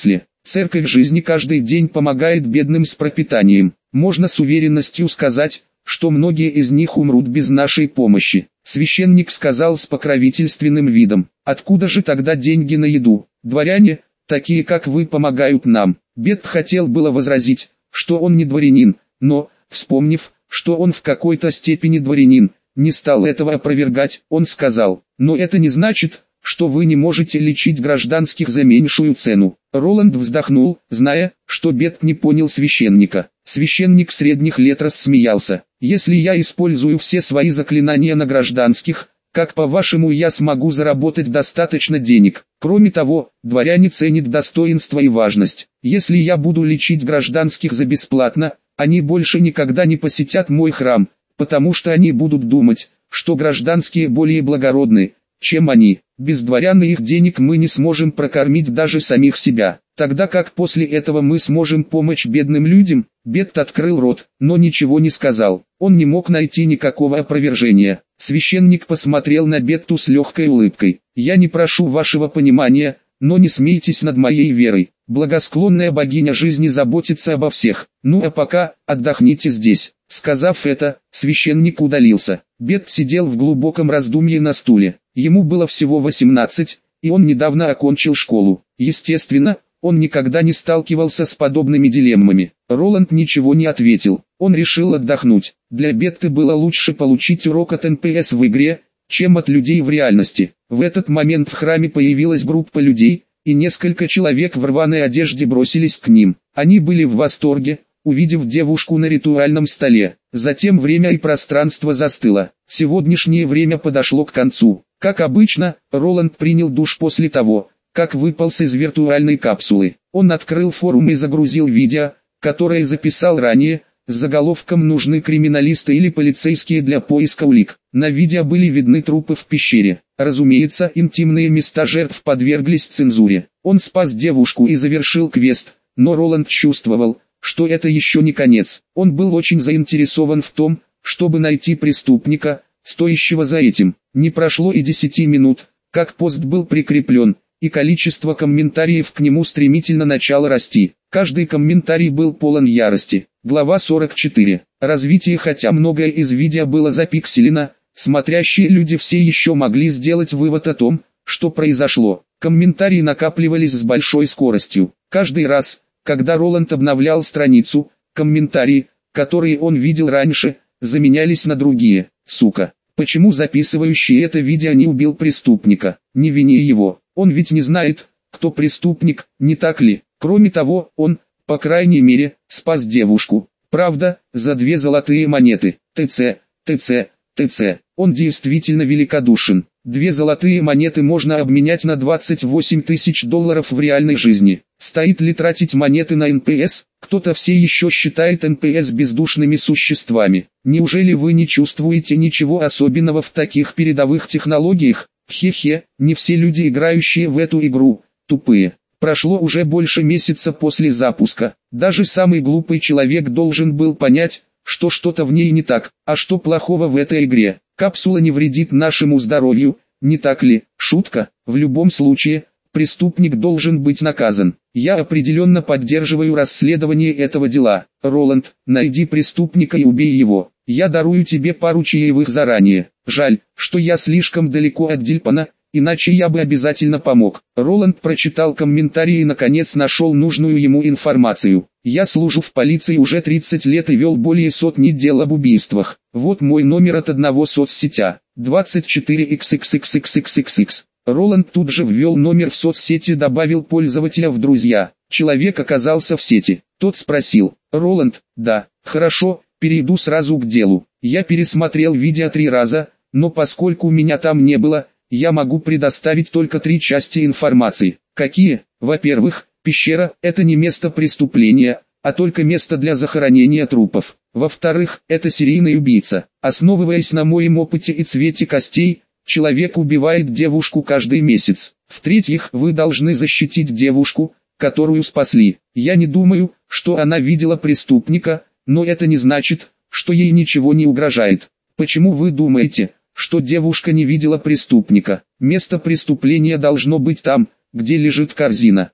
Церковь жизни каждый день помогает бедным с пропитанием. Можно с уверенностью сказать, что многие из них умрут без нашей помощи. Священник сказал с покровительственным видом: откуда же тогда деньги на еду? Дворяне, такие как вы, помогают нам. Бет хотел было возразить, что он не дворянин, но, вспомнив, что он в какой-то степени дворянин, не стал этого опровергать. Он сказал: но это не значит, что вы не можете лечить гражданских за меньшую цену. Роланд вздохнул, зная, что Бет не понял священника. Священник средних лет рассмеялся. Если я использую все свои заклинания на гражданских, как по-вашему я смогу заработать достаточно денег? Кроме того, дворяне ценят достоинство и важность. Если я буду лечить гражданских за бесплатно, они больше никогда не посетят мой храм, потому что они будут думать, что гражданские более благородны, чем они. Без дворян и их денег мы не сможем прокормить даже самих себя. Тогда как после этого мы сможем помочь бедным людям? Бет открыл рот, но ничего не сказал. Он не мог найти никакого опровержения. Священник посмотрел на Бетту с легкой улыбкой. «Я не прошу вашего понимания, но не смейтесь над моей верой. Благосклонная богиня жизни заботится обо всех. Ну а пока, отдохните здесь». Сказав это, священник удалился. Бет сидел в глубоком раздумье на стуле. Ему было всего восемнадцать, и он недавно окончил школу. Естественно, он никогда не сталкивался с подобными дилеммами. Роланд ничего не ответил. Он решил отдохнуть. Для Бетты было лучше получить урок от эн пэ эс в игре, чем от людей в реальности. В этот момент в храме появилась группа людей, и несколько человек в рваной одежде бросились к ним. Они были в восторге, увидев девушку на ритуальном столе. Затем время и пространство застыло. Сегодняшнее время подошло к концу. Как обычно, Роланд принял душ после того, как выполз из виртуальной капсулы. Он открыл форум и загрузил видео, которое записал ранее, с заголовком «Нужны криминалисты или полицейские для поиска улик». На видео были видны трупы в пещере. Разумеется, интимные места жертв подверглись цензуре. Он спас девушку и завершил квест, но Роланд чувствовал, что это еще не конец. Он был очень заинтересован в том, чтобы найти преступника, стоящего за этим. Не прошло и десяти минут, как пост был прикреплен, и количество комментариев к нему стремительно начало расти. Каждый комментарий был полон ярости. Глава сорок четыре. Развитие. Хотя многое из видео было запикселено, смотрящие люди все еще могли сделать вывод о том, что произошло. Комментарии накапливались с большой скоростью. Каждый раз, когда Роланд обновлял страницу, комментарии, которые он видел раньше, заменялись на другие. Сука. Почему записывающий это видео не убил преступника? Не вини его. Он ведь не знает, кто преступник, не так ли? Кроме того, он, по крайней мере, спас девушку. Правда, за две золотые монеты. ТЦ, ТЦ, ТЦ. Он действительно великодушен. Две золотые монеты можно обменять на двадцать восемь тысяч долларов в реальной жизни. Стоит ли тратить монеты на эн пэ эс? Кто-то все еще считает эн пэ эс бездушными существами. Неужели вы не чувствуете ничего особенного в таких передовых технологиях? Хе-хе, не все люди, играющие в эту игру, тупые. Прошло уже больше месяца после запуска. Даже самый глупый человек должен был понять, что что-то в ней не так. А что плохого в этой игре? Капсула не вредит нашему здоровью, не так ли? Шутка. В любом случае, преступник должен быть наказан. Я определенно поддерживаю расследование этого дела. Роланд, найди преступника и убей его. Я дарую тебе пару чаевых заранее. Жаль, что я слишком далеко от Дильпана, иначе я бы обязательно помог. Роланд прочитал комментарии и наконец нашел нужную ему информацию. Я служу в полиции уже тридцать лет и вел более сотни дел об убийствах. Вот мой номер от одного соцсетя. двадцать четыре икс икс икс икс икс икс икс. Роланд тут же ввел номер в соцсети и добавил пользователя в друзья. Человек оказался в сети. Тот спросил: «Роланд, да, хорошо, перейду сразу к делу. Я пересмотрел видео три раза, но поскольку меня там не было, я могу предоставить только три части информации. Какие? Во-первых, пещера – это не место преступления, а только место для захоронения трупов. Во-вторых, это серийный убийца. Основываясь на моем опыте и цвете костей, человек убивает девушку каждый месяц. В-третьих, вы должны защитить девушку, которую спасли. Я не думаю, что она видела преступника, но это не значит, что ей ничего не угрожает. Почему вы думаете, что девушка не видела преступника? Место преступления должно быть там, где лежит корзина.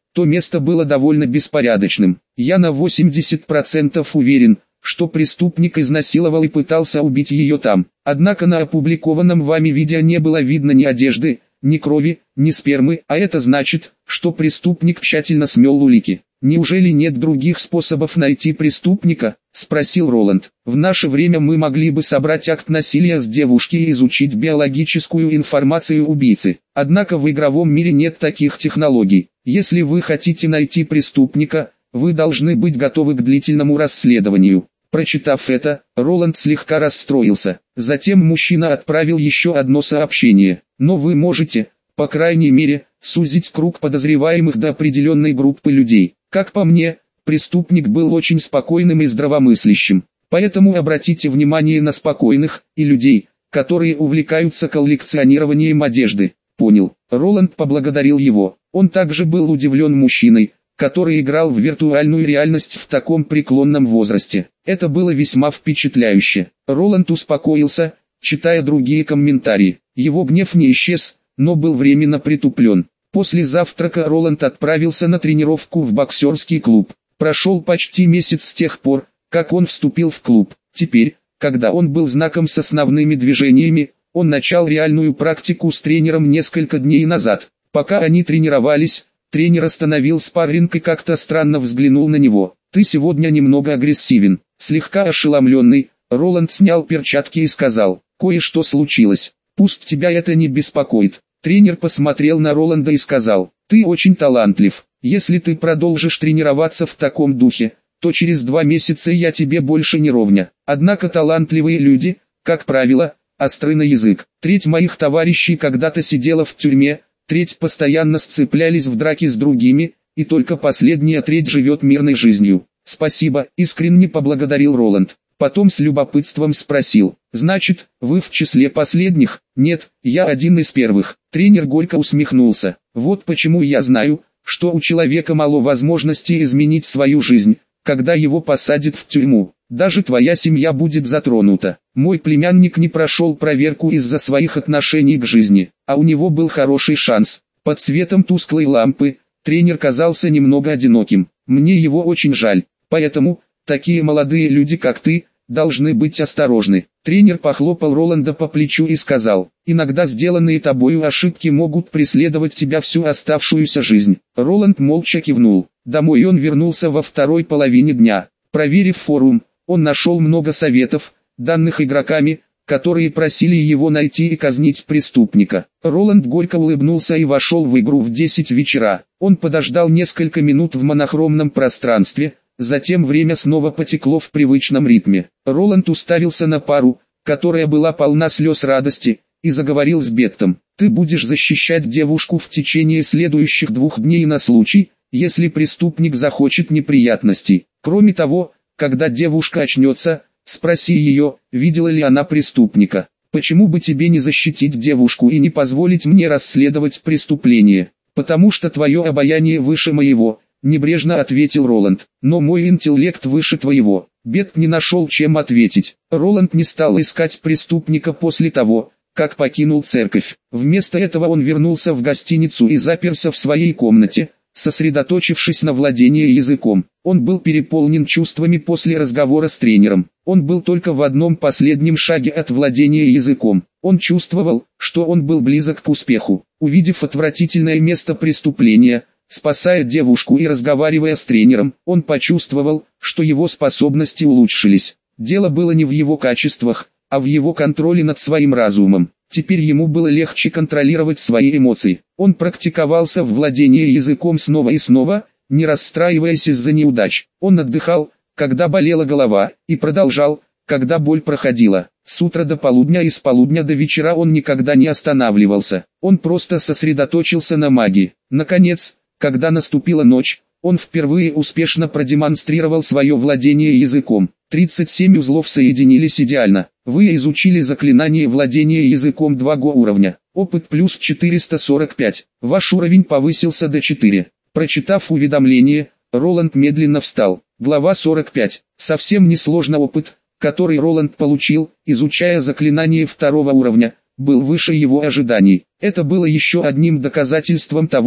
то место было довольно беспорядочным. Я на восемьдесят процентов уверен, что преступник изнасиловал и пытался убить ее там. Однако на опубликованном вами видео не было видно ни одежды, ни крови, ни спермы, а это значит, что преступник тщательно смел улики. «Неужели нет других способов найти преступника?» – спросил Роланд. «В наше время мы могли бы собрать акт насилия с девушки и изучить биологическую информацию убийцы. Однако в игровом мире нет таких технологий. Если вы хотите найти преступника, вы должны быть готовы к длительному расследованию». Прочитав это, Роланд слегка расстроился. Затем мужчина отправил еще одно сообщение. «Но вы можете, по крайней мере, сузить круг подозреваемых до определенной группы людей. Как по мне, преступник был очень спокойным и здравомыслящим. Поэтому обратите внимание на спокойных и людей, которые увлекаются коллекционированием одежды». «Понял». Роланд поблагодарил его. Он также был удивлен мужчиной, который играл в виртуальную реальность в таком преклонном возрасте. Это было весьма впечатляюще. Роланд успокоился, читая другие комментарии. Его гнев не исчез, но был временно притуплен. После завтрака Роланд отправился на тренировку в боксерский клуб. Прошел почти месяц с тех пор, как он вступил в клуб. Теперь, когда он был знаком с основными движениями, он начал реальную практику с тренером несколько дней назад. Пока они тренировались, тренер остановил спарринг и как-то странно взглянул на него. «Ты сегодня немного агрессивен». Слегка ошеломленный, Роланд снял перчатки и сказал: «Кое-что случилось. Пусть тебя это не беспокоит». Тренер посмотрел на Роланда и сказал: «Ты очень талантлив. Если ты продолжишь тренироваться в таком духе, то через два месяца я тебе больше не ровня». Однако талантливые люди, как правило, остры на язык. Треть моих товарищей когда-то сидела в тюрьме, треть постоянно сцеплялись в драке с другими, и только последняя треть живет мирной жизнью. «Спасибо», — искренне поблагодарил Роланд. Потом с любопытством спросил: «Значит, вы в числе последних?» «Нет, я один из первых». Тренер горько усмехнулся. «Вот почему я знаю, что у человека мало возможностей изменить свою жизнь, когда его посадят в тюрьму. Даже твоя семья будет затронута. Мой племянник не прошел проверку из-за своих отношений к жизни, а у него был хороший шанс». Под светом тусклой лампы тренер казался немного одиноким. «Мне его очень жаль, поэтому, такие молодые люди как ты, должны быть осторожны». Тренер похлопал Роланда по плечу и сказал: «Иногда сделанные тобою ошибки могут преследовать тебя всю оставшуюся жизнь». Роланд молча кивнул. Домой он вернулся во второй половине дня. Проверив форум, он нашел много советов, данных игроками, которые просили его найти и казнить преступника. Роланд горько улыбнулся и вошел в игру в десять вечера. Он подождал несколько минут в монохромном пространстве, затем время снова потекло в привычном ритме. Роланд уставился на пару, которая была полна слез радости, и заговорил с Беттом: «Ты будешь защищать девушку в течение следующих двух дней на случай, если преступник захочет неприятностей. Кроме того, когда девушка очнется, спроси ее, видела ли она преступника. Почему бы тебе не защитить девушку и не позволить мне расследовать преступление? Потому что твое обаяние выше моего». Небрежно ответил Роланд. «Но мой интеллект выше твоего». Бетт не нашел чем ответить. Роланд не стал искать преступника после того, как покинул церковь. Вместо этого он вернулся в гостиницу и заперся в своей комнате, сосредоточившись на владении языком. Он был переполнен чувствами после разговора с тренером. Он был только в одном последнем шаге от владения языком. Он чувствовал, что он был близок к успеху. Увидев отвратительное место преступления, спасая девушку и разговаривая с тренером, он почувствовал, что его способности улучшились. Дело было не в его качествах, а в его контроле над своим разумом. Теперь ему было легче контролировать свои эмоции. Он практиковался в владении языком снова и снова, не расстраиваясь из-за неудач. Он отдыхал, когда болела голова, и продолжал, когда боль проходила. С утра до полудня и с полудня до вечера он никогда не останавливался. Он просто сосредоточился на магии. Наконец, когда наступила ночь, он впервые успешно продемонстрировал свое владение языком. тридцать семь узлов соединились идеально. Вы изучили заклинание владения языком два го уровня. Опыт плюс четыреста сорок пять. Ваш уровень повысился до четыре. Прочитав уведомление, Роланд медленно встал. Глава сорок пять. Совсем несложно. Опыт, который Роланд получил, изучая заклинание второго уровня, был выше его ожиданий. Это было еще одним доказательством того,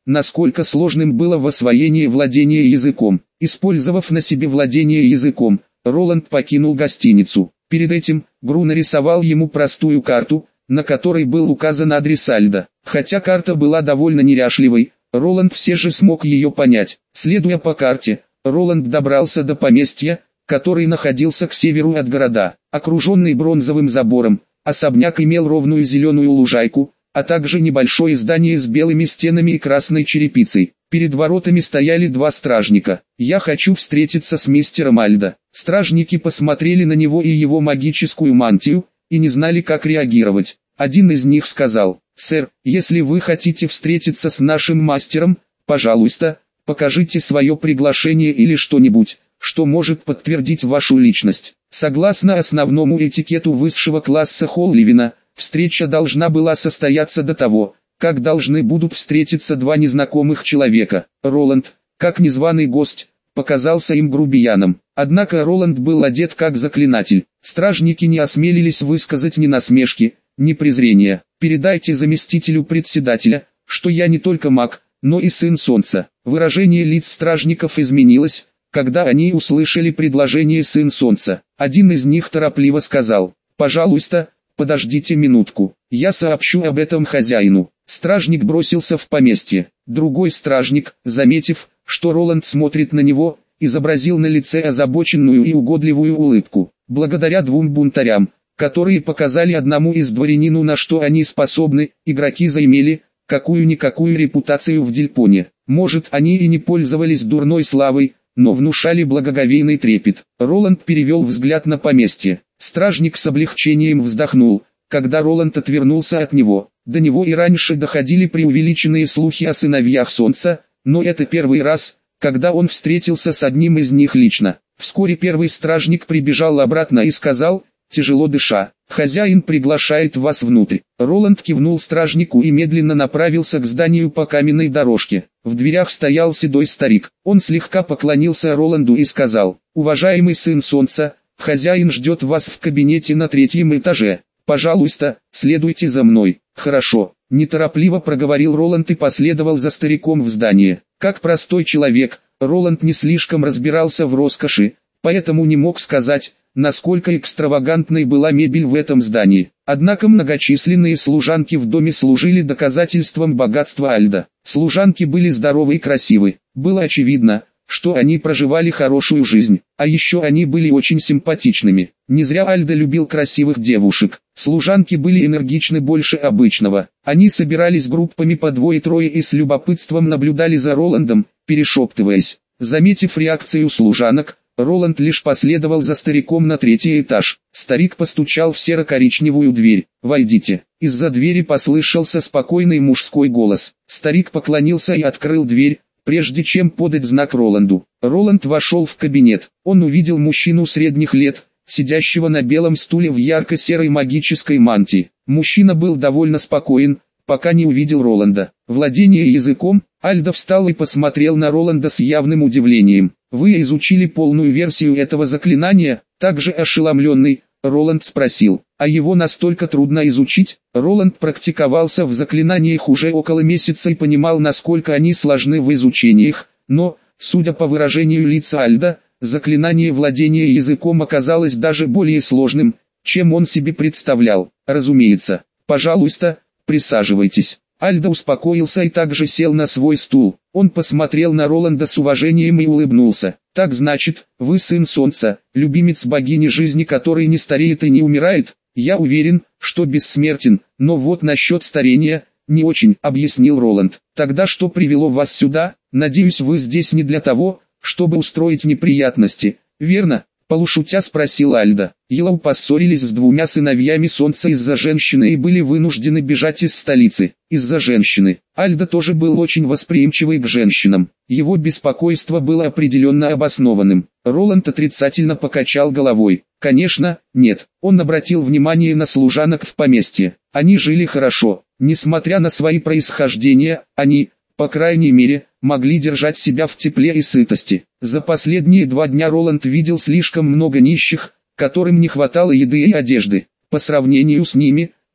насколько сложным было в освоении владения языком. Использовав на себе владение языком, Роланд покинул гостиницу. Перед этим, Гру нарисовал ему простую карту, на которой был указан адрес Альда. Хотя карта была довольно неряшливой, Роланд все же смог ее понять. Следуя по карте, Роланд добрался до поместья, который находился к северу от города. Окруженный бронзовым забором, особняк имел ровную зеленую лужайку, а также небольшое здание с белыми стенами и красной черепицей. Перед воротами стояли два стражника. «Я хочу встретиться с мистером Альдо». Стражники посмотрели на него и его магическую мантию, и не знали, как реагировать. Один из них сказал: «Сэр, если вы хотите встретиться с нашим мастером, пожалуйста, покажите свое приглашение или что-нибудь, что может подтвердить вашу личность». Согласно основному этикету высшего класса Холливина, встреча должна была состояться до того, как должны будут встретиться два незнакомых человека. Роланд, как незваный гость, показался им грубияном. Однако Роланд был одет как заклинатель. Стражники не осмелились высказать ни насмешки, ни презрения. «Передайте заместителю председателя, что я не только маг, но и сын солнца». Выражение лиц стражников изменилось, когда они услышали предложение «сын солнца». Один из них торопливо сказал: «Пожалуйста, подождите минутку, я сообщу об этом хозяину». Стражник бросился в поместье. Другой стражник, заметив, что Роланд смотрит на него, изобразил на лице озабоченную и угодливую улыбку. Благодаря двум бунтарям, которые показали одному из дворянину, на что они способны, игроки заимели какую-никакую репутацию в Дельпоне. Может, они и не пользовались дурной славой, но внушали благоговейный трепет. Роланд перевел взгляд на поместье. Стражник с облегчением вздохнул, когда Роланд отвернулся от него. До него и раньше доходили преувеличенные слухи о сыновьях солнца, но это первый раз, когда он встретился с одним из них лично. Вскоре первый стражник прибежал обратно и сказал, тяжело дыша: «Хозяин приглашает вас внутрь». Роланд кивнул стражнику и медленно направился к зданию по каменной дорожке. В дверях стоял седой старик. Он слегка поклонился Роланду и сказал: «Уважаемый сын солнца, хозяин ждет вас в кабинете на третьем этаже. Пожалуйста, следуйте за мной». «Хорошо», — неторопливо проговорил Роланд и последовал за стариком в здание. Как простой человек, Роланд не слишком разбирался в роскоши, поэтому не мог сказать, насколько экстравагантной была мебель в этом здании. Однако многочисленные служанки в доме служили доказательством богатства Альдо. Служанки были здоровы и красивы. Было очевидно, что они проживали хорошую жизнь, а еще они были очень симпатичными. Не зря Альдо любил красивых девушек. Служанки были энергичны больше обычного. Они собирались группами по двое-трое и с любопытством наблюдали за Роландом, перешептываясь. Заметив реакцию служанок, Роланд лишь последовал за стариком на третий этаж. Старик постучал в серо-коричневую дверь. «Войдите». Из-за двери послышался спокойный мужской голос. Старик поклонился и открыл дверь, прежде чем подать знак Роланду. Роланд вошел в кабинет. Он увидел мужчину средних лет, сидящего на белом стуле в ярко-серой магической мантии. Мужчина был довольно спокоен, пока не увидел Роланда. Владение языком, Альдо встал и посмотрел на Роланда с явным удивлением. «Вы изучили полную версию этого заклинания?» Также ошеломленный, Роланд спросил: «А его настолько трудно изучить?» Роланд практиковался в заклинаниях уже около месяца и понимал, насколько они сложны в изучениях, но, судя по выражению лица Альдо, заклинание владения языком оказалось даже более сложным, чем он себе представлял. «Разумеется. Пожалуйста, присаживайтесь». Альдо успокоился и также сел на свой стул. Он посмотрел на Роланда с уважением и улыбнулся. «Так значит, вы сын солнца, любимец богини жизни, который не стареет и не умирает? Я уверен, что бессмертен, но вот насчет старения, не очень», — объяснил Роланд. «Тогда что привело вас сюда? Надеюсь, вы здесь не для того, чтобы устроить неприятности, верно?» Полушутя спросил Альдо. Елоу поссорились с двумя сыновьями солнца из-за женщины и были вынуждены бежать из столицы. Из-за женщины. Альдо тоже был очень восприимчивый к женщинам. Его беспокойство было определенно обоснованным. Роланд отрицательно покачал головой. Конечно, нет. Он обратил внимание на служанок в поместье. Они жили хорошо. Несмотря на свои происхождения, они, по крайней мере, могли держать себя в тепле и сытости. За последние два дня Роланд видел слишком много нищих, которым не хватало еды и одежды. По сравнению с ними,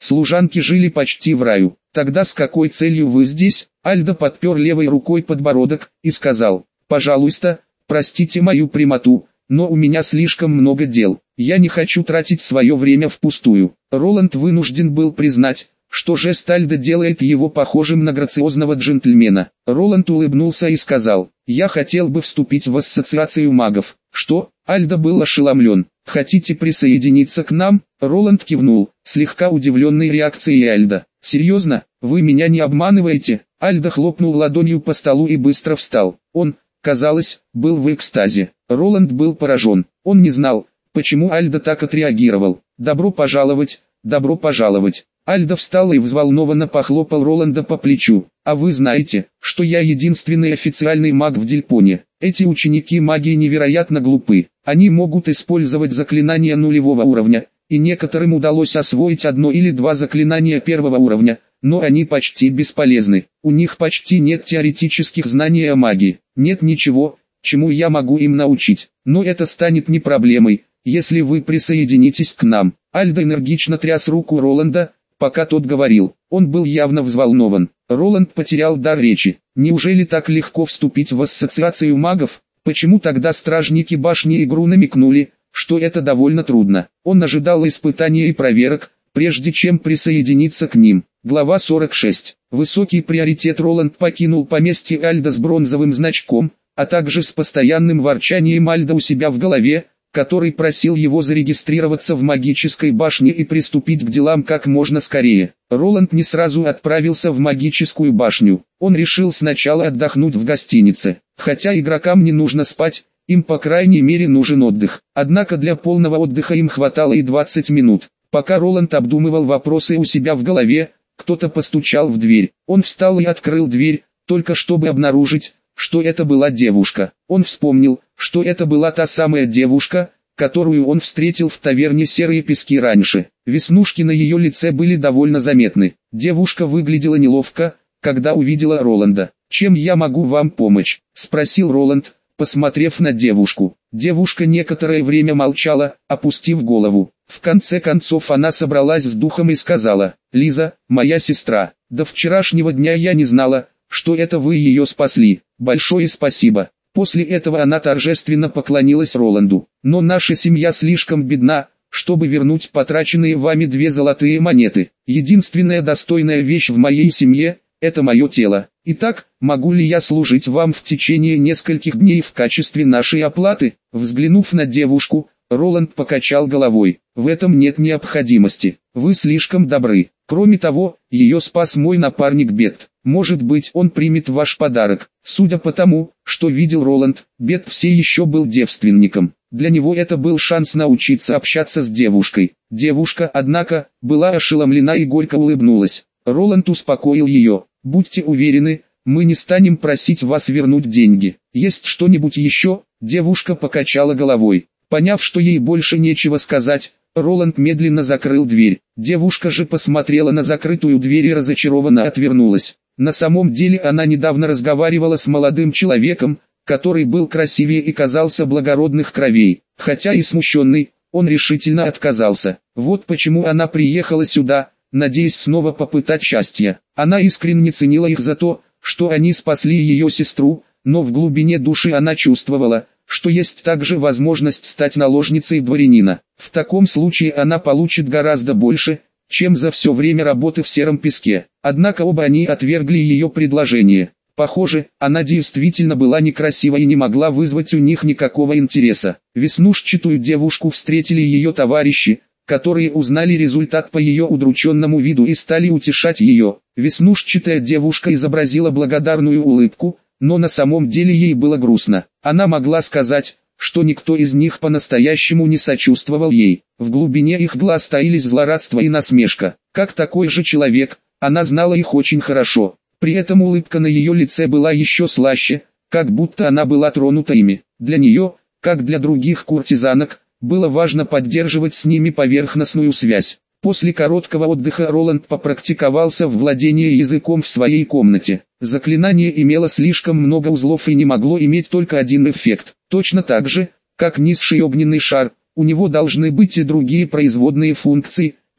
Служанки жили почти в раю. Тогда с какой целью вы здесь? Альдо подпер левой рукой подбородок и сказал: пожалуйста, простите мою прямоту, но у меня слишком много дел. Я не хочу тратить свое время впустую. Роланд вынужден был признать, что жест Альдо делает его похожим на грациозного джентльмена. Роланд улыбнулся и сказал: я хотел бы вступить в ассоциацию магов. Что? Альдо был ошеломлен. Хотите присоединиться к нам? Роланд кивнул, слегка удивленный реакцией Альдо. Серьезно? Вы меня не обманываете? Альдо хлопнул ладонью по столу и быстро встал. Он, казалось, был в экстазе. Роланд был поражен. Он не знал, почему Альдо так отреагировал. Добро пожаловать, добро пожаловать. Альдо встал и взволнованно похлопал Роланда по плечу. А вы знаете, что я единственный официальный маг в Дельпоне. Эти ученики магии невероятно глупы. Они могут использовать заклинания нулевого уровня, и некоторым удалось освоить одно или два заклинания первого уровня, но они почти бесполезны. У них почти нет теоретических знаний о магии. Нет ничего, чему я могу им научить. Но это станет не проблемой, если вы присоединитесь к нам. Альдо энергично тряс руку Роланда, пока тот говорил. Он был явно взволнован. Роланд потерял дар речи. Неужели так легко вступить в ассоциацию магов? Почему тогда стражники башни игру намекнули, что это довольно трудно? Он ожидал испытаний и проверок, прежде чем присоединиться к ним. Глава сорок шесть. Высокий приоритет. Роланд покинул поместье Альдо с бронзовым значком, а также с постоянным ворчанием Альдо у себя в голове, который просил его зарегистрироваться в магической башне и приступить к делам как можно скорее. Роланд не сразу отправился в магическую башню. Он решил сначала отдохнуть в гостинице. Хотя игрокам не нужно спать, им по крайней мере нужен отдых. Однако для полного отдыха им хватало и двадцати минут. Пока Роланд обдумывал вопросы у себя в голове, кто-то постучал в дверь. Он встал и открыл дверь, только чтобы обнаружить, что это была девушка. Он вспомнил, что это была та самая девушка, которую он встретил в таверне «Серые пески» раньше. Веснушки на ее лице были довольно заметны. Девушка выглядела неловко, когда увидела Роланда. «Чем я могу вам помочь?» – спросил Роланд, посмотрев на девушку. Девушка некоторое время молчала, опустив голову. В конце концов она собралась с духом и сказала: «Лиза, моя сестра, до вчерашнего дня я не знала, что это вы ее спасли. Большое спасибо». После этого она торжественно поклонилась Роланду. «Но наша семья слишком бедна, чтобы вернуть потраченные вами две золотые монеты. Единственная достойная вещь в моей семье – это мое тело. Итак, могу ли я служить вам в течение нескольких дней в качестве нашей оплаты?» Взглянув на девушку, Роланд покачал головой. «В этом нет необходимости. Вы слишком добры. Кроме того, ее спас мой напарник Бет. Может быть, он примет ваш подарок». Судя по тому, что видел Роланд, Бет все еще был девственником. Для него это был шанс научиться общаться с девушкой. Девушка, однако, была ошеломлена и горько улыбнулась. Роланд успокоил ее. «Будьте уверены, мы не станем просить вас вернуть деньги. Есть что-нибудь еще?» Девушка покачала головой. Поняв, что ей больше нечего сказать, Роланд медленно закрыл дверь. Девушка же посмотрела на закрытую дверь и разочарованно отвернулась. На самом деле она недавно разговаривала с молодым человеком, который был красивее и казался благородных кровей. Хотя и смущенный, он решительно отказался. Вот почему она приехала сюда, надеясь снова попытать счастье. Она искренне ценила их за то, что они спасли ее сестру, но в глубине души она чувствовала, что есть также возможность стать наложницей дворянина. В таком случае она получит гораздо больше, чем за все время работы в Сером песке. Однако оба они отвергли ее предложение. Похоже, она действительно была некрасива и не могла вызвать у них никакого интереса. Веснушчатую девушку встретили ее товарищи, которые узнали результат по ее удрученному виду и стали утешать ее. Веснушчатая девушка изобразила благодарную улыбку, но на самом деле ей было грустно. Она могла сказать, что никто из них по-настоящему не сочувствовал ей. В глубине их глаз таились злорадство и насмешка. Как такой же человек, она знала их очень хорошо. При этом улыбка на ее лице была еще слаще, как будто она была тронута ими. Для нее, как для других куртизанок, было важно поддерживать с ними поверхностную связь. После короткого отдыха Роланд попрактиковался в владении языком в своей комнате. Заклинание имело слишком много узлов и не могло иметь только один эффект. Точно так же, как низший огненный шар, у него должны быть и другие производные функции,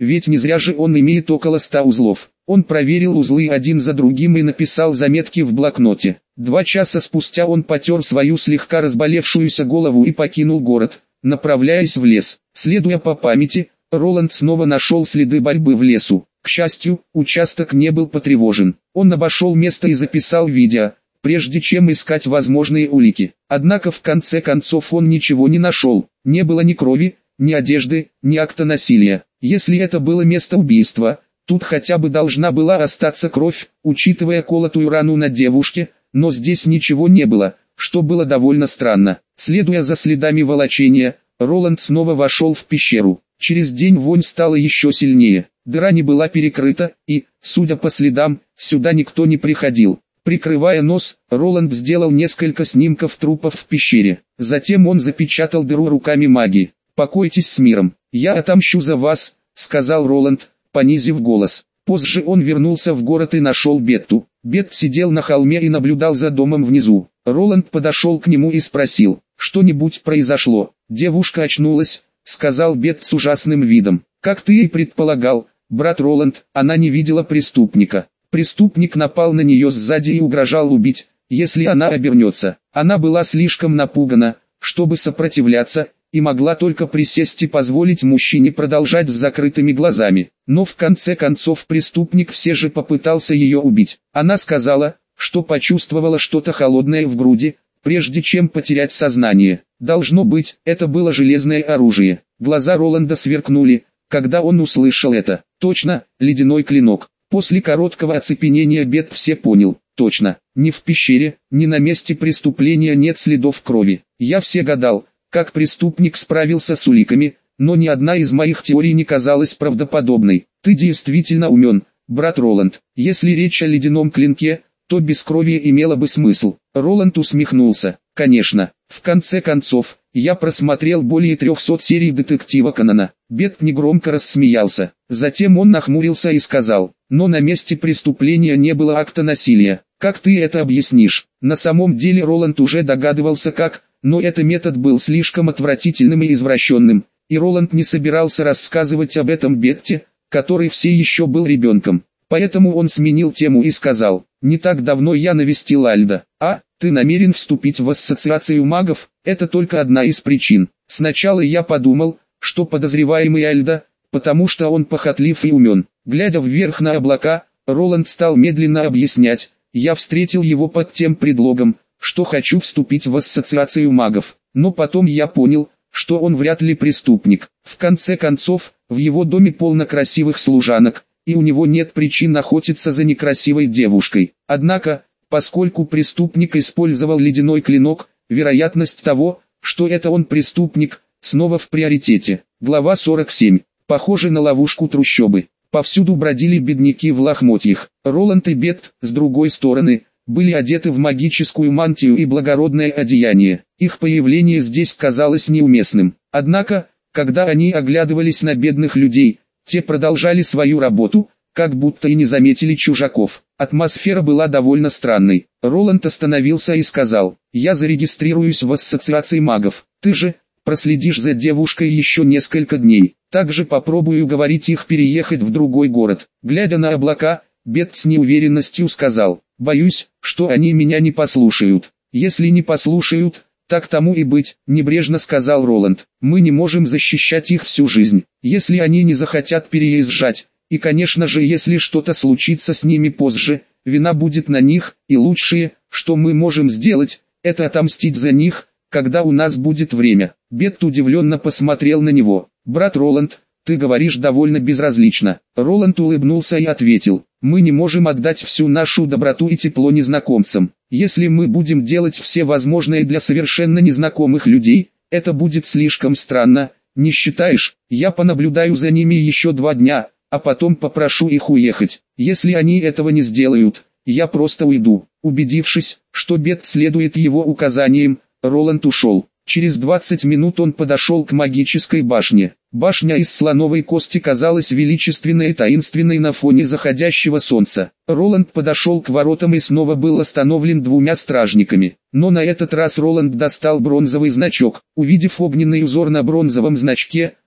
ведь не зря же он имеет около ста узлов. Он проверил узлы один за другим и написал заметки в блокноте. Два часа спустя он потер свою слегка разболевшуюся голову и покинул город, направляясь в лес. Следуя по памяти, Роланд снова нашел следы борьбы в лесу. К счастью, участок не был потревожен. Он обошел место и записал видео, прежде чем искать возможные улики. Однако в конце концов он ничего не нашел. Не было ни крови, ни одежды, ни акта насилия. Если это было место убийства, тут хотя бы должна была остаться кровь, учитывая колотую рану на девушке, но здесь ничего не было, что было довольно странно. Следуя за следами волочения, Роланд снова вошел в пещеру. Через день вонь стала еще сильнее. Дыра не была перекрыта, и, судя по следам, сюда никто не приходил. Прикрывая нос, Роланд сделал несколько снимков трупов в пещере. Затем он запечатал дыру руками маги. «Покойтесь с миром, я отомщу за вас», — сказал Роланд, понизив голос. Позже он вернулся в город и нашел Бетту. Бетт сидел на холме и наблюдал за домом внизу. Роланд подошел к нему и спросил, что-нибудь произошло. «Девушка очнулась», — сказал Бетт с ужасным видом. «Как ты и предполагал, брат Роланд, она не видела преступника. Преступник напал на нее сзади и угрожал убить, если она обернется. Она была слишком напугана, чтобы сопротивляться, и могла только присесть и позволить мужчине продолжать с закрытыми глазами. Но в конце концов преступник все же попытался ее убить. Она сказала, что почувствовала что-то холодное в груди, прежде чем потерять сознание. Должно быть, это было железное оружие». Глаза Роланда сверкнули, когда он услышал это. «Точно, ледяной клинок». После короткого оцепенения Бетт все понял. «Точно, ни в пещере, ни на месте преступления нет следов крови. Я все гадал, как преступник справился с уликами, но ни одна из моих теорий не казалась правдоподобной. Ты действительно умен, брат Роланд. Если речь о ледяном клинке, то бескровие имело бы смысл». Роланд усмехнулся. «Конечно, в конце концов, я просмотрел более трехсот серий детектива Конана». Бетт негромко рассмеялся. Затем он нахмурился и сказал, «Но на месте преступления не было акта насилия. Как ты это объяснишь?» На самом деле Роланд уже догадывался как, но этот метод был слишком отвратительным и извращенным, и Роланд не собирался рассказывать об этом Бетте, который все еще был ребенком. Поэтому он сменил тему и сказал, «Не так давно я навестил Альда. А, ты намерен вступить в ассоциацию магов? Это только одна из причин. Сначала я подумал, что подозреваемый Альда, потому что он похотлив и умен». Глядя вверх на облака, Роланд стал медленно объяснять, «Я встретил его под тем предлогом, что хочу вступить в ассоциацию магов. Но потом я понял, что он вряд ли преступник. В конце концов, в его доме полно красивых служанок, и у него нет причин охотиться за некрасивой девушкой. Однако, поскольку преступник использовал ледяной клинок, вероятность того, что это он преступник, снова в приоритете». Глава сорок семь. Похоже на ловушку трущобы. Повсюду бродили бедняки в лохмотьях. Роланд и Бетт, с другой стороны, были одеты в магическую мантию и благородное одеяние. Их появление здесь казалось неуместным. Однако, когда они оглядывались на бедных людей, те продолжали свою работу, как будто и не заметили чужаков. Атмосфера была довольно странной. Роланд остановился и сказал, «Я зарегистрируюсь в ассоциации магов. Ты же проследишь за девушкой еще несколько дней. Также попробую уговорить их переехать в другой город». Глядя на облака, Бетт с неуверенностью сказал, «Боюсь, что они меня не послушают». «Если не послушают, так тому и быть», — небрежно сказал Роланд. «Мы не можем защищать их всю жизнь. Если они не захотят переезжать, и конечно же если что-то случится с ними позже, вина будет на них, и лучшее, что мы можем сделать, это отомстить за них, когда у нас будет время». Бетт удивленно посмотрел на него. «Брат Роланд, ты говоришь довольно безразлично». Роланд улыбнулся и ответил, «Мы не можем отдать всю нашу доброту и тепло незнакомцам. Если мы будем делать все возможное для совершенно незнакомых людей, это будет слишком странно, не считаешь? Я понаблюдаю за ними еще два дня, а потом попрошу их уехать. Если они этого не сделают, я просто уйду». Убедившись, что Бетт следует его указаниям, Роланд ушел. Через двадцать минут он подошел к магической башне. Башня из слоновой кости казалась величественной и таинственной на фоне заходящего солнца. Роланд подошел к воротам и снова был остановлен двумя стражниками. Но на этот раз Роланд достал бронзовый значок. Увидев огненный узор на бронзовом значке,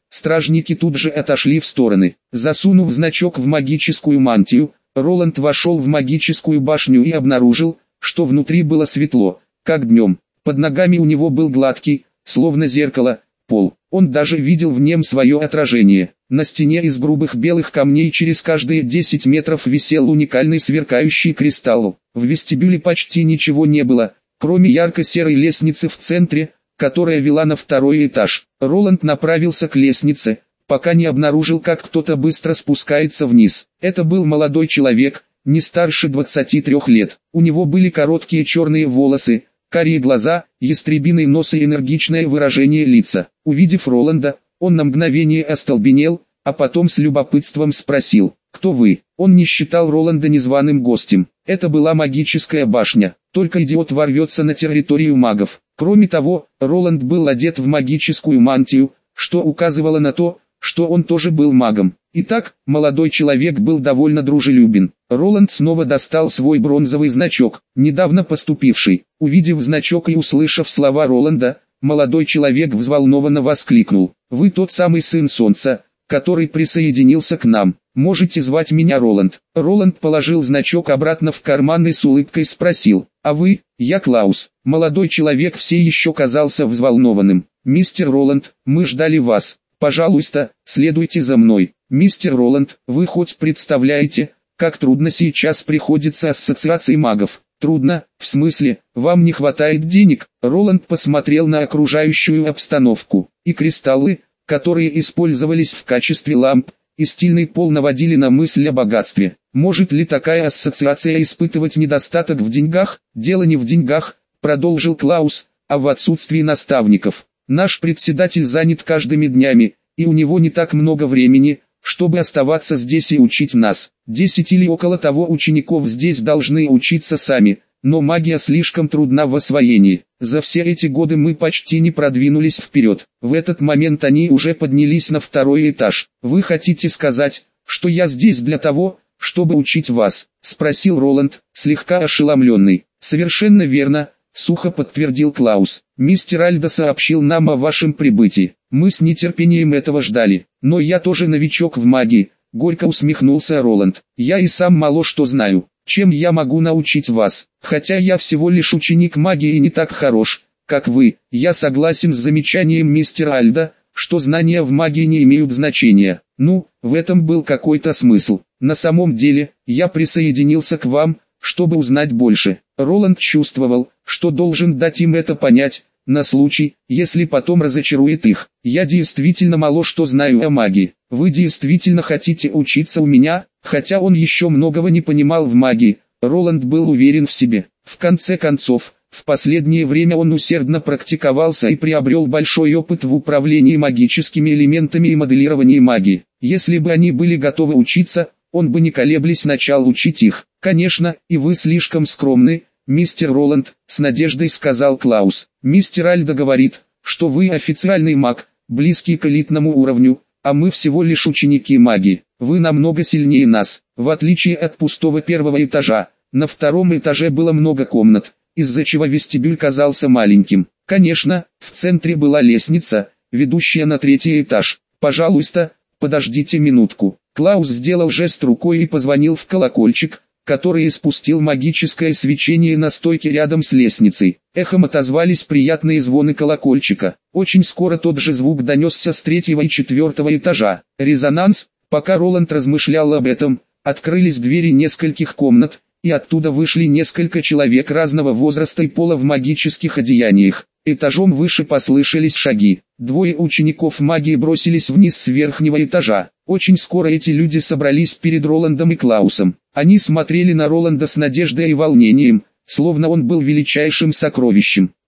стражники тут же отошли в стороны. Засунув значок в магическую мантию, Роланд вошел в магическую башню и обнаружил, что внутри было светло, как днем. Под ногами у него был гладкий, словно зеркало, пол. Он даже видел в нем свое отражение. На стене из грубых белых камней через каждые десять метров висел уникальный сверкающий кристалл. В вестибюле почти ничего не было, кроме ярко-серой лестницы в центре, которая вела на второй этаж. Роланд направился к лестнице, пока не обнаружил, как кто-то быстро спускается вниз. Это был молодой человек, не старше двадцати трёх лет. У него были короткие черные волосы, карие глаза, ястребиный нос и энергичное выражение лица. Увидев Роланда, он на мгновение остолбенел, а потом с любопытством спросил: «Кто вы?» Он не считал Роланда незваным гостем. Это была магическая башня, только идиот ворвется на территорию магов. Кроме того, Роланд был одет в магическую мантию, что указывало на то, что он тоже был магом. Итак, молодой человек был довольно дружелюбен. Роланд снова достал свой бронзовый значок, недавно поступивший. Увидев значок и услышав слова Роланда, молодой человек взволнованно воскликнул: «Вы тот самый сын Солнца, который присоединился к нам. Можете звать меня Роланд». Роланд положил значок обратно в карман и с улыбкой спросил: «А вы?» «Я Клаус». Молодой человек все еще казался взволнованным. «Мистер Роланд, мы ждали вас. Пожалуйста, следуйте за мной». «Мистер Роланд, вы хоть представляете, как трудно сейчас приходится ассоциации магов?» «Трудно, в смысле, вам не хватает денег?» Роланд посмотрел на окружающую обстановку. И кристаллы, которые использовались в качестве ламп, и стильный пол наводили на мысль о богатстве. Может ли такая ассоциация испытывать недостаток в деньгах? «Дело не в деньгах», продолжил Клаус, «а в отсутствии наставников. Наш председатель занят каждыми днями, и у него не так много времени, чтобы оставаться здесь и учить нас. Десять или около того учеников здесь должны учиться сами, но магия слишком трудна в освоении. За все эти годы мы почти не продвинулись вперед». В этот момент они уже поднялись на второй этаж. «Вы хотите сказать, что я здесь для того, чтобы учить вас?» — спросил Роланд, слегка ошеломленный. «Совершенно верно», — сухо подтвердил Клаус. «Мистер Альдо сообщил нам о вашем прибытии. Мы с нетерпением этого ждали. Но я тоже новичок в магии», — горько усмехнулся Роланд. «Я и сам мало что знаю. Чем я могу научить вас? Хотя я всего лишь ученик магии и не так хорош, как вы. Я согласен с замечанием мистера Альдо, что знания в магии не имеют значения. Ну, в этом был какой-то смысл. На самом деле, я присоединился к вам, чтобы узнать больше». Роланд чувствовал, что должен дать им это понять, на случай, если потом разочарует их. «Я действительно мало что знаю о магии. Вы действительно хотите учиться у меня?» Хотя он еще многого не понимал в магии, Роланд был уверен в себе. В конце концов, в последнее время он усердно практиковался и приобрел большой опыт в управлении магическими элементами и моделировании магии. Если бы они были готовы учиться, он бы не колеблясь начал учить их. «Конечно, и вы слишком скромны, мистер Роланд», — с надеждой сказал Клаус. «Мистер Альдо говорит, что вы официальный маг, близкий к элитному уровню, а мы всего лишь ученики магии. Вы намного сильнее нас». В отличие от пустого первого этажа, на втором этаже было много комнат, из-за чего вестибюль казался маленьким. Конечно, в центре была лестница, ведущая на третий этаж. «Пожалуйста, подождите минутку». Клаус сделал жест рукой и позвонил в колокольчик, который испустил магическое свечение на стойке рядом с лестницей. Эхом отозвались приятные звоны колокольчика. Очень скоро тот же звук донесся с третьего и четвертого этажа. Резонанс. Пока Роланд размышлял об этом, открылись двери нескольких комнат, и оттуда вышли несколько человек разного возраста и пола в магических одеяниях. Этажом выше послышались шаги. Двое учеников магии бросились вниз с верхнего этажа. Очень скоро эти люди собрались перед Роландом и Клаусом. Они смотрели на Роланда с надеждой и волнением, словно он был величайшим сокровищем.